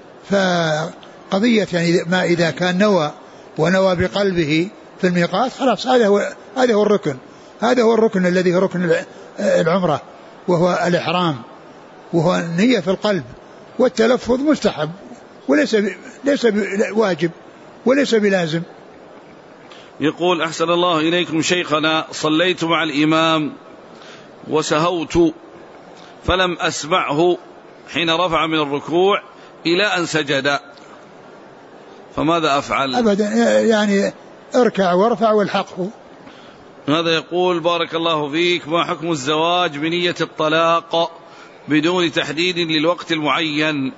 فقضية يعني ما إذا كان ونوى بقلبه في الميقات خلاص، هذا هو الركن، هذا هو الركن الذي هو ركن العمرة، وهو الإحرام، وهو النية في القلب، والتلفظ مستحب ليس واجب وليس بلازم. يقول أحسن الله إليكم شيخنا، صليت مع الإمام وسهوت فلم أسمعه حين رفع من الركوع إلى أن سجد، فماذا أفعل؟ أبدا، يعني اركع وارفع والحقه. هذا يقول بارك الله فيك، ما حكم الزواج بنية الطلاق بدون تحديد للوقت المعين؟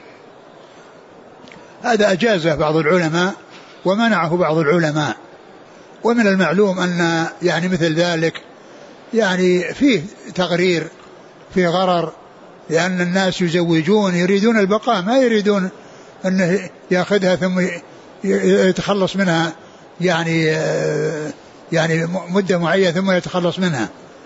هذا أجازه بعض العلماء ومنعه بعض العلماء، ومن المعلوم أن يعني مثل ذلك يعني فيه تغرير، فيه غرر، لأن الناس يزوجون يريدون البقاء، ما يريدون أنه يأخذها ثم يتخلص منها يعني مدة معينة ثم يتخلص منها،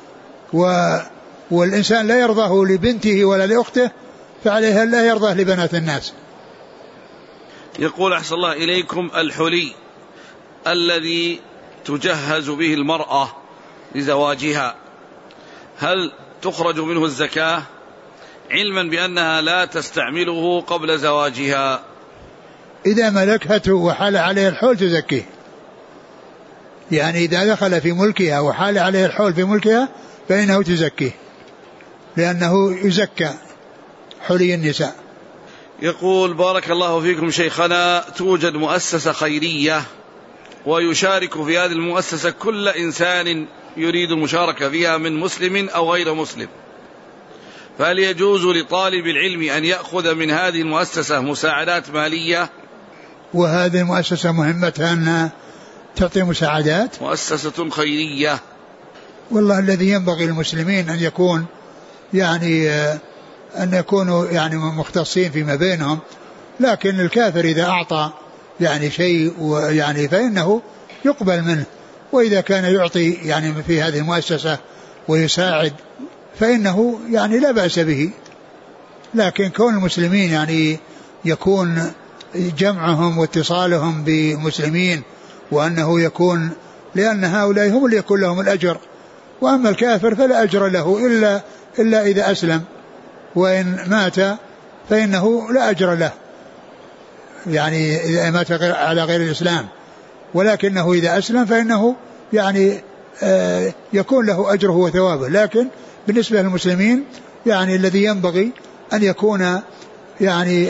والإنسان لا يرضاه لبنته ولا لأخته، فعليها لا يرضاه لبنات الناس. يقول أحسن الله إليكم، الحلي الذي تجهز به المرأة لزواجها هل تخرج منه الزكاة، علما بأنها لا تستعمله قبل زواجها؟ إذا ملكته وحال عليه الحول تزكيه، يعني إذا دخل في ملكها وحال عليه الحول في ملكها فإنه تزكيه، لأنه يزكى حلي النساء. يقول بارك الله فيكم شيخنا، توجد مؤسسة خيرية ويشارك في هذه المؤسسة كل إنسان يريد المشاركة فيها من مسلم أو غير مسلم، فهل يجوز لطالب العلم أن يأخذ من هذه المؤسسة مساعدات مالية؟ وهذه المؤسسة مهمتها أن تعطي مساعدات، مؤسسة خيرية. والله الذي ينبغي للمسلمين أن يكون يعني أن يكونوا يعني مختصين فيما بينهم، لكن الكافر إذا أعطى يعني شيء يعني فإنه يقبل منه، وإذا كان يعطي يعني في هذه المؤسسة ويساعد فإنه يعني لا بأس به. لكن كون المسلمين يعني يكون جمعهم واتصالهم بمسلمين، وأنه يكون لأن هؤلاء هم اللي يكون لهم الأجر، وأما الكافر فلا أجر له إلا إذا أسلم، وإن مات فإنه لا أجر له، يعني إذا مات على غير الإسلام، ولكنه إذا أسلم فإنه يعني يكون له أجره وثوابه. لكن بالنسبة للمسلمين يعني الذي ينبغي أن يكون يعني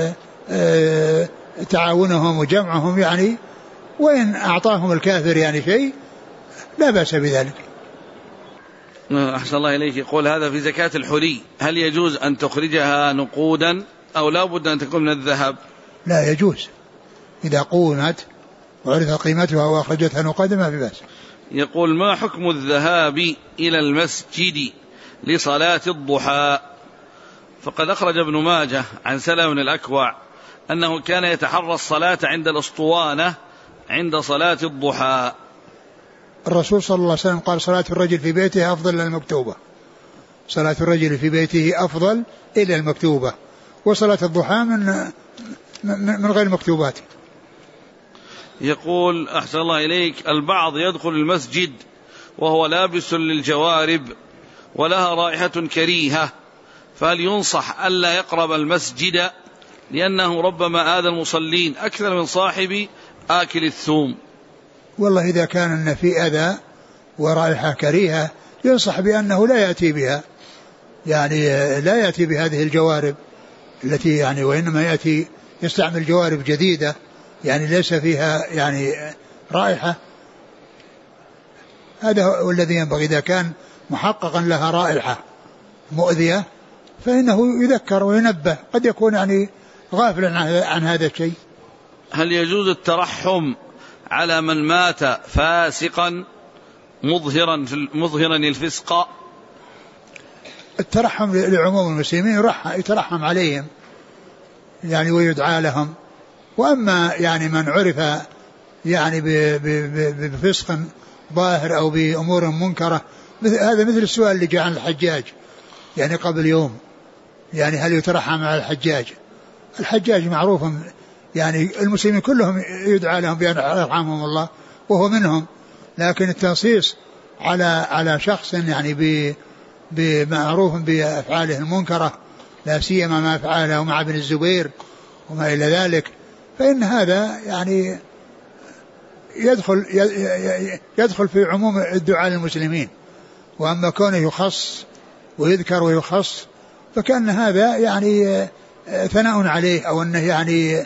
تعاونهم وجمعهم، يعني وإن أعطاهم الكافر يعني شيء لا بأس بذلك. أحسن الله إليك. يقول هذا في زكاة الحلي، هل يجوز أن تخرجها نقودا أو لا بد أن تكون من الذهب؟ لا يجوز، إذا قومت وعرف قيمتها وأخرجتها نقدا ما في بأس. يقول ما حكم الذهاب إلى المسجد لصلاة الضحى؟ فقد أخرج ابن ماجه عن سلمة بن الأكوع أنه كان يتحرى الصلاة عند الأسطوانة عند صلاة الضحى. الرسول صلى الله عليه وسلم قال صلاة الرجل في بيته أفضل إلى المكتوبة، صلاة الرجل في بيته أفضل إلى المكتوبة، وصلاة الضحى من غير المكتوبات. يقول أحسن الله إليك، البعض يدخل المسجد وهو لابس للجوارب ولها رائحة كريهة، فهل ينصح ألا يقرب المسجد لأنه ربما آذى المصلين أكثر من صاحب آكل الثوم؟ والله إذا كان أن في أذى ورائحة كريهة ينصح بأنه لا يأتي بها، يعني لا يأتي بهذه الجوارب التي يعني، وإنما يأتي يستعمل جوارب جديدة يعني ليس فيها يعني رائحة. هذا هو الذي ينبغي. إذا كان محققا لها رائحة مؤذية فإنه يذكر وينبه، قد يكون يعني غافلا عن هذا الشيء. هل يجوز الترحم على من مات فاسقا مظهرا الفسق؟ الترحم لعموم المسلمين، يترحم عليهم يعني ويدعى لهم. وأما يعني من عرف يعني بفسق ظاهر أو بأمور منكرة، هذا مثل السؤال اللي جاء عن الحجاج يعني قبل يوم، يعني هل يترحم على الحجاج؟ الحجاج معروف يعني المسلمين كلهم يدعى لهم بأن يرحمهم الله وهو منهم، لكن التنصيص على شخص يعني بمعروف بأفعاله المنكرة، لا سيما ما فعله مع ابن الزبير وما إلى ذلك، فإن هذا يعني يدخل في عموم الدعاء للمسلمين. وأما كونه يخص ويذكر ويخص فكأن هذا يعني ثناء عليه، أو أنه يعني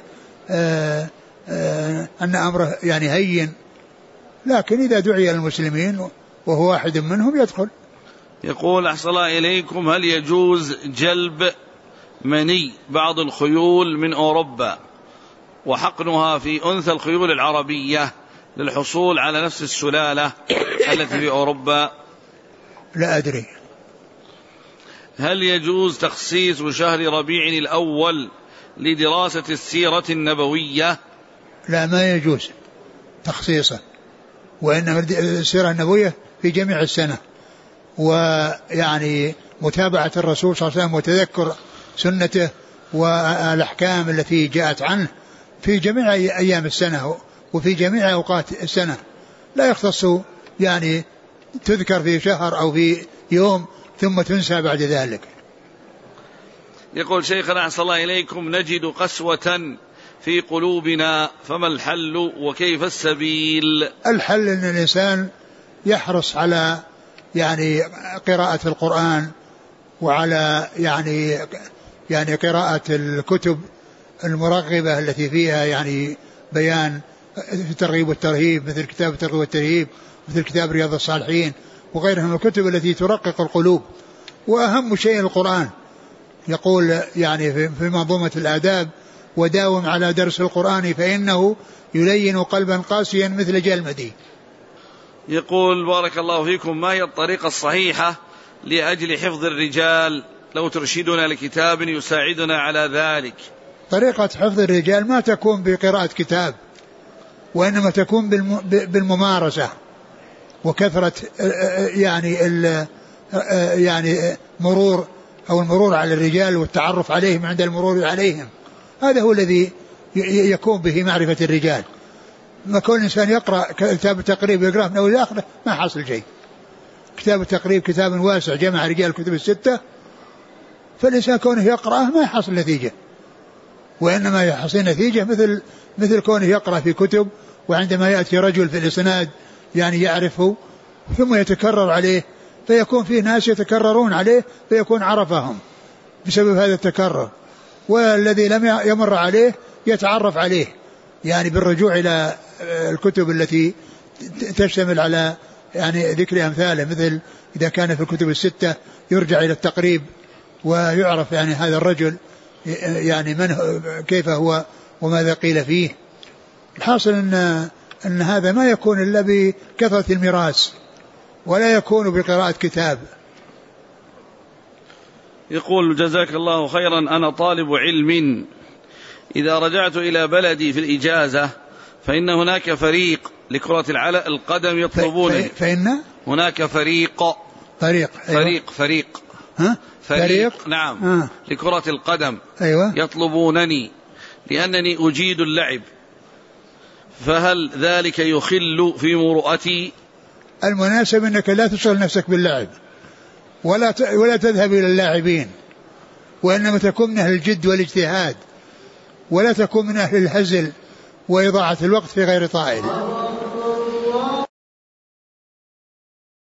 أن أمره يعني هين، لكن إذا دعي المسلمين وهو واحد منهم يدخل. يقول أحسن الله إليكم: هل يجوز جلب مني بعض الخيول من أوروبا وحقنها في أنثى الخيول العربية للحصول على نفس السلالة التي في أوروبا؟ لا أدري. هل يجوز تخصيص شهر ربيع الأول لدراسة السيرة النبوية؟ لا، ما يجوز تخصيصه، وإنما السيرة النبوية في جميع السنة، ويعني متابعة الرسول صلى الله عليه وسلم وتذكر سنته والأحكام التي جاءت عنه في جميع أيام السنة وفي جميع أوقات السنة، لا يختص يعني تذكر في شهر أو في يوم ثم تنسى بعد ذلك. يقول شيخنا أحسن الله إليكم: نجد قسوة في قلوبنا، فما الحل وكيف السبيل؟ الحل أن الإنسان يحرص على يعني قراءة القرآن، وعلى يعني قراءة الكتب المرغبة التي فيها يعني بيان في الترغيب والترهيب، مثل كتاب الترغيب والترهيب، مثل كتاب رياض الصالحين وغيرها من الكتب التي ترقق القلوب. وأهم شيء القرآن، يقول يعني في منظومة الآداب: وداوم على درس القرآن فإنه يلين قلبا قاسيا مثل جلمدي. يقول: بارك الله فيكم، ما هي الطريقة الصحيحة لأجل حفظ الرجال؟ لو ترشدنا لكتاب يساعدنا على ذلك. طريقة حفظ الرجال ما تكون بقراءة كتاب، وإنما تكون بالممارسة وكثرة يعني مرور أو المرور على الرجال والتعرف عليهم عند المرور عليهم. هذا هو الذي يكون به معرفة الرجال. ما كل إنسان يقرأ كتاب التقريب يقرأ من أول لآخره ما حصل شيء. كتاب التقريب كتاب واسع جمع رجال الكتب الستة، فالإنسان كونه يقرأه ما يحصل نتيجة، وإنما يحصل نتيجة مثل كونه يقرأ في كتب، وعندما يأتي رجل في الإسناد يعني يعرفه ثم يتكرر عليه، فيكون فيه ناس يتكررون عليه فيكون عرفهم بسبب هذا التكرر، والذي لم يمر عليه يتعرف عليه يعني بالرجوع إلى الكتب التي تشتمل على يعني ذكر أمثاله، مثل إذا كان في الكتب الستة يرجع إلى التقريب ويعرف يعني هذا الرجل يعني من كيف هو وماذا قيل فيه. الحاصل أن هذا ما يكون إلا بكثرة الميراث ولا يكون بقراءة كتاب. يقول: جزاك الله خيرا، أنا طالب علم، إذا رجعت إلى بلدي في الإجازة فإن هناك فريق لكرة القدم يطلبونني. فإن هناك فريق ها؟ فريق نعم لكرة القدم. أيوة. يطلبونني لأنني أجيد اللعب، فهل ذلك يخل في مروءتي؟ المناسب أنك لا تشغل نفسك باللعب ولا تذهب إلى اللاعبين، وإنما تكون من أهل الجد والاجتهاد، ولا تكون من أهل الهزل وإضاعة الوقت في غير طائل.